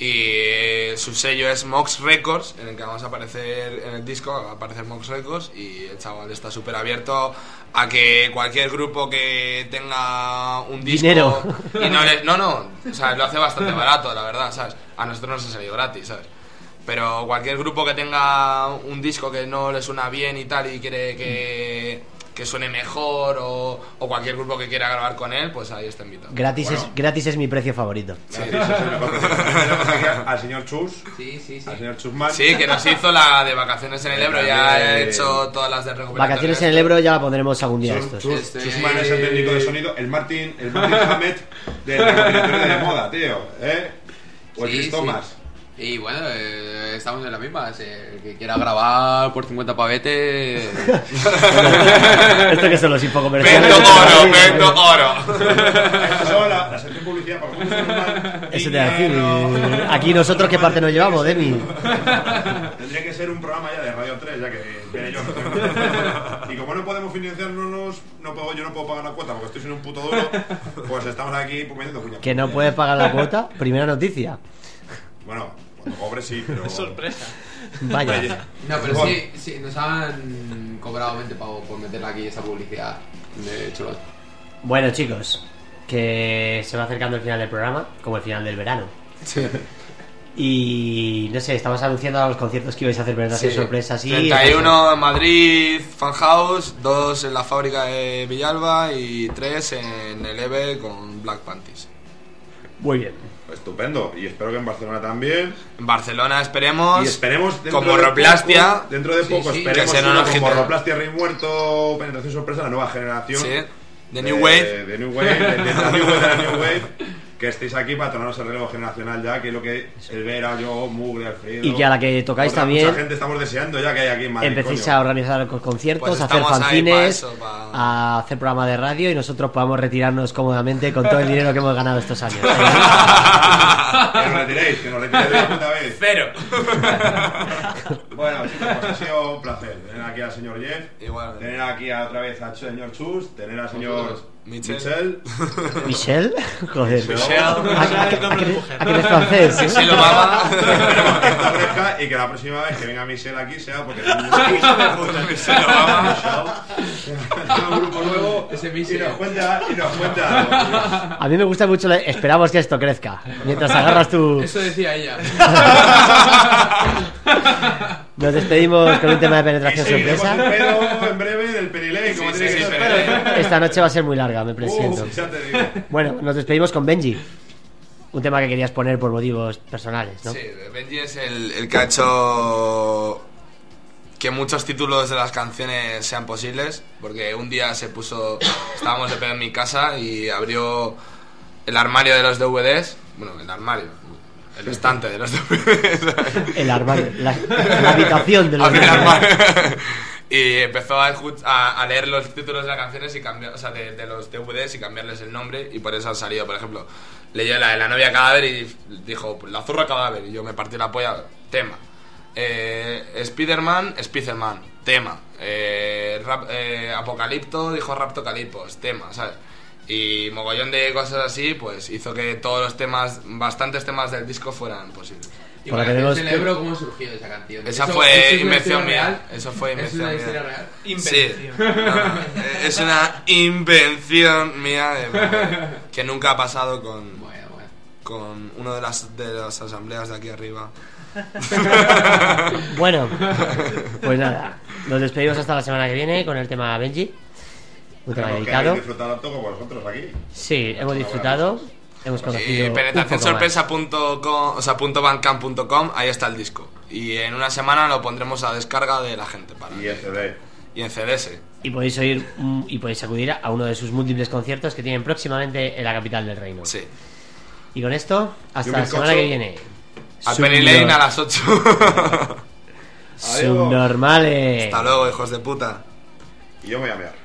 Y eh, su sello es Mox Records, en el que vamos a aparecer en el disco, va a aparecer Mox Records, y el chaval está súper abierto a que cualquier grupo que tenga un disco Dinero. y no le, no, no, o sea, lo hace bastante barato, la verdad, ¿sabes? A nosotros nos ha salido gratis, ¿sabes? Pero cualquier grupo que tenga un disco que no le suena bien y tal y quiere que, que suene mejor, o, o cualquier grupo que quiera grabar con él, pues ahí está invitado. Gratis, Bueno. es, gratis es mi precio favorito. Sí, sí, sí, mejor que tenemos aquí al señor Chus, Sí, sí, sí. al señor Chusman. Sí, que nos hizo la de vacaciones en el Ebro, ya También. he hecho todas las de recuperación. Vacaciones en el Ebro ya la pondremos algún día Chus, estos. Chus- Este- Chusman es el técnico de sonido, el Martin, el Martin Hamed del recopilatorio de moda, tío, ¿eh? O el Sí, Chris sí. Thomas. Y bueno, eh, estamos en la misma. Si el que quiera grabar por cincuenta pavetes. Esto que son los infocomerciales. Vendo oro, vendo oro. Estas son la, la sección publicidad por Chris Thomas. Eso te va a decir. eh, Aquí nosotros, ¿qué parte nos llevamos, Demi? Tendría que ser un programa ya de Radio tres, ya que viene yo. Y como no podemos financiarnos, no puedo, yo no puedo pagar la cuota porque estoy sin un puto duro, pues estamos aquí pues, metiendo cuña. Que no puedes pagar la cuota. Primera noticia. Bueno, cuando cobre sí, pero... Sorpresa. Vaya. No, pero Mejor. sí, sí, nos han cobrado veinte pavos por meter aquí esa publicidad de chulos. Bueno, chicos, que se va acercando el final del programa, como el final del verano. Sí. Y no sé, estamos anunciando los conciertos que ibais a hacer, pero no Sí. sorpresas. Y treinta y uno en Madrid, Fan House, dos en la fábrica de Villalba y tres en el EVE con Black Panties. Muy bien. Estupendo, y espero que en Barcelona también. En Barcelona esperemos, Y esperemos dentro con de Morroplastia. poco- dentro de Sí, poco sí. esperemos Que se no uno nos con quite. Morroplastia Rey Muerto, Penetración Sorpresa, la nueva generación. Sí, The de- New Wave. De New Wave, de, de la New Wave, de la New Wave. Que estéis aquí para tomarnos el relevo generacional ya, que es lo que el Vera, yo, Mugre, Alfredo... Y que a la que tocáis otra también mucha gente estamos deseando ya que hay aquí en Madrid, empecéis coño. a organizar con- conciertos, Pues a hacer estamos ahí fanzines, pa' eso, pa- a hacer programa de radio y nosotros podamos retirarnos cómodamente con todo el dinero que hemos ganado estos años. Que nos retiréis, que nos retiréis de la puta vez. Cero. Bueno, chicos, pues ha sido un placer tener aquí al señor Jeff, Igual. tener aquí a- otra vez al señor Chus, tener al señor Vosotros. Michel. Michel. ¿Michel? Joder. Michel. ¿A, a, a, que- a que eres francés? ¿eh? Sí, lo mama. Esperemos que esto crezca y que la próxima vez que venga Michel aquí sea porque tenemos Se lo mama. un grupo nuevo Ese y Michel. nos cuenta y nos cuenta algo. A mí me gusta mucho, la- esperamos que esto crezca. Mientras agarras tu... Eso decía ella. Nos despedimos con un tema de Y penetración seguiremos el sorpresa. pedo en breve del Perilei, como Sí, tiene sí, que sí, ser. Esta noche va a ser muy larga, me presiento. Uh, ya te digo. Bueno, nos despedimos con Benji. Un tema que querías poner por motivos personales, ¿no? Sí, Benji es el, el que ha hecho que muchos títulos de las canciones sean posibles, porque un día se puso, estábamos de pedo en mi casa y abrió el armario de los D V Ds, bueno, el armario, el estante de los D V Ds, El armario, la, la habitación de los... abrió el armario y empezó a, escuch- a, a leer los títulos de las canciones y cambiar, o sea, de, de los D V Ds y cambiarles el nombre, y por eso han salido, por ejemplo, leyó la de la novia cadáver y dijo, la zurra cadáver, y yo me partí la polla, tema. Eh, Spiderman, Spiderman, tema. Eh, rap, eh, Apocalipto dijo Raptocalipos, tema, ¿sabes? Y mogollón de cosas así, pues hizo que todos los temas, bastantes temas del disco fueran posibles. Y Por lo para que vemos el que- Ebro, ¿cómo surgió esa canción? Esa ¿Eso- fue eso es una invención historia mía. real? Eso fue ¿Es invención una mía. historia real? Invención. Sí. No, no, es una invención mía de- que nunca ha pasado con, Bueno, bueno. con uno de las, de las asambleas de aquí arriba. Bueno, pues nada, nos despedimos hasta la semana que viene con el tema Benji. Un tema Espero que dedicado. hayáis disfrutado tanto como vosotros aquí. Sí, hemos disfrutado, hemos conocido Y un penetración poco más. sorpresa punto com, o sea, punto bandcamp punto com, ahí está el disco. Y en una semana lo pondremos a descarga de la gente para Y el C D. y en C D S. Y podéis oír mm, y podéis acudir a uno de sus múltiples conciertos que tienen próximamente en la capital del reino. Sí. Y con esto, Y hasta un la semana bizcocho. que viene. Al Subnor- Penny Lane a las ocho. Subnormales. Hasta luego, hijos de puta. Y yo me voy a mear.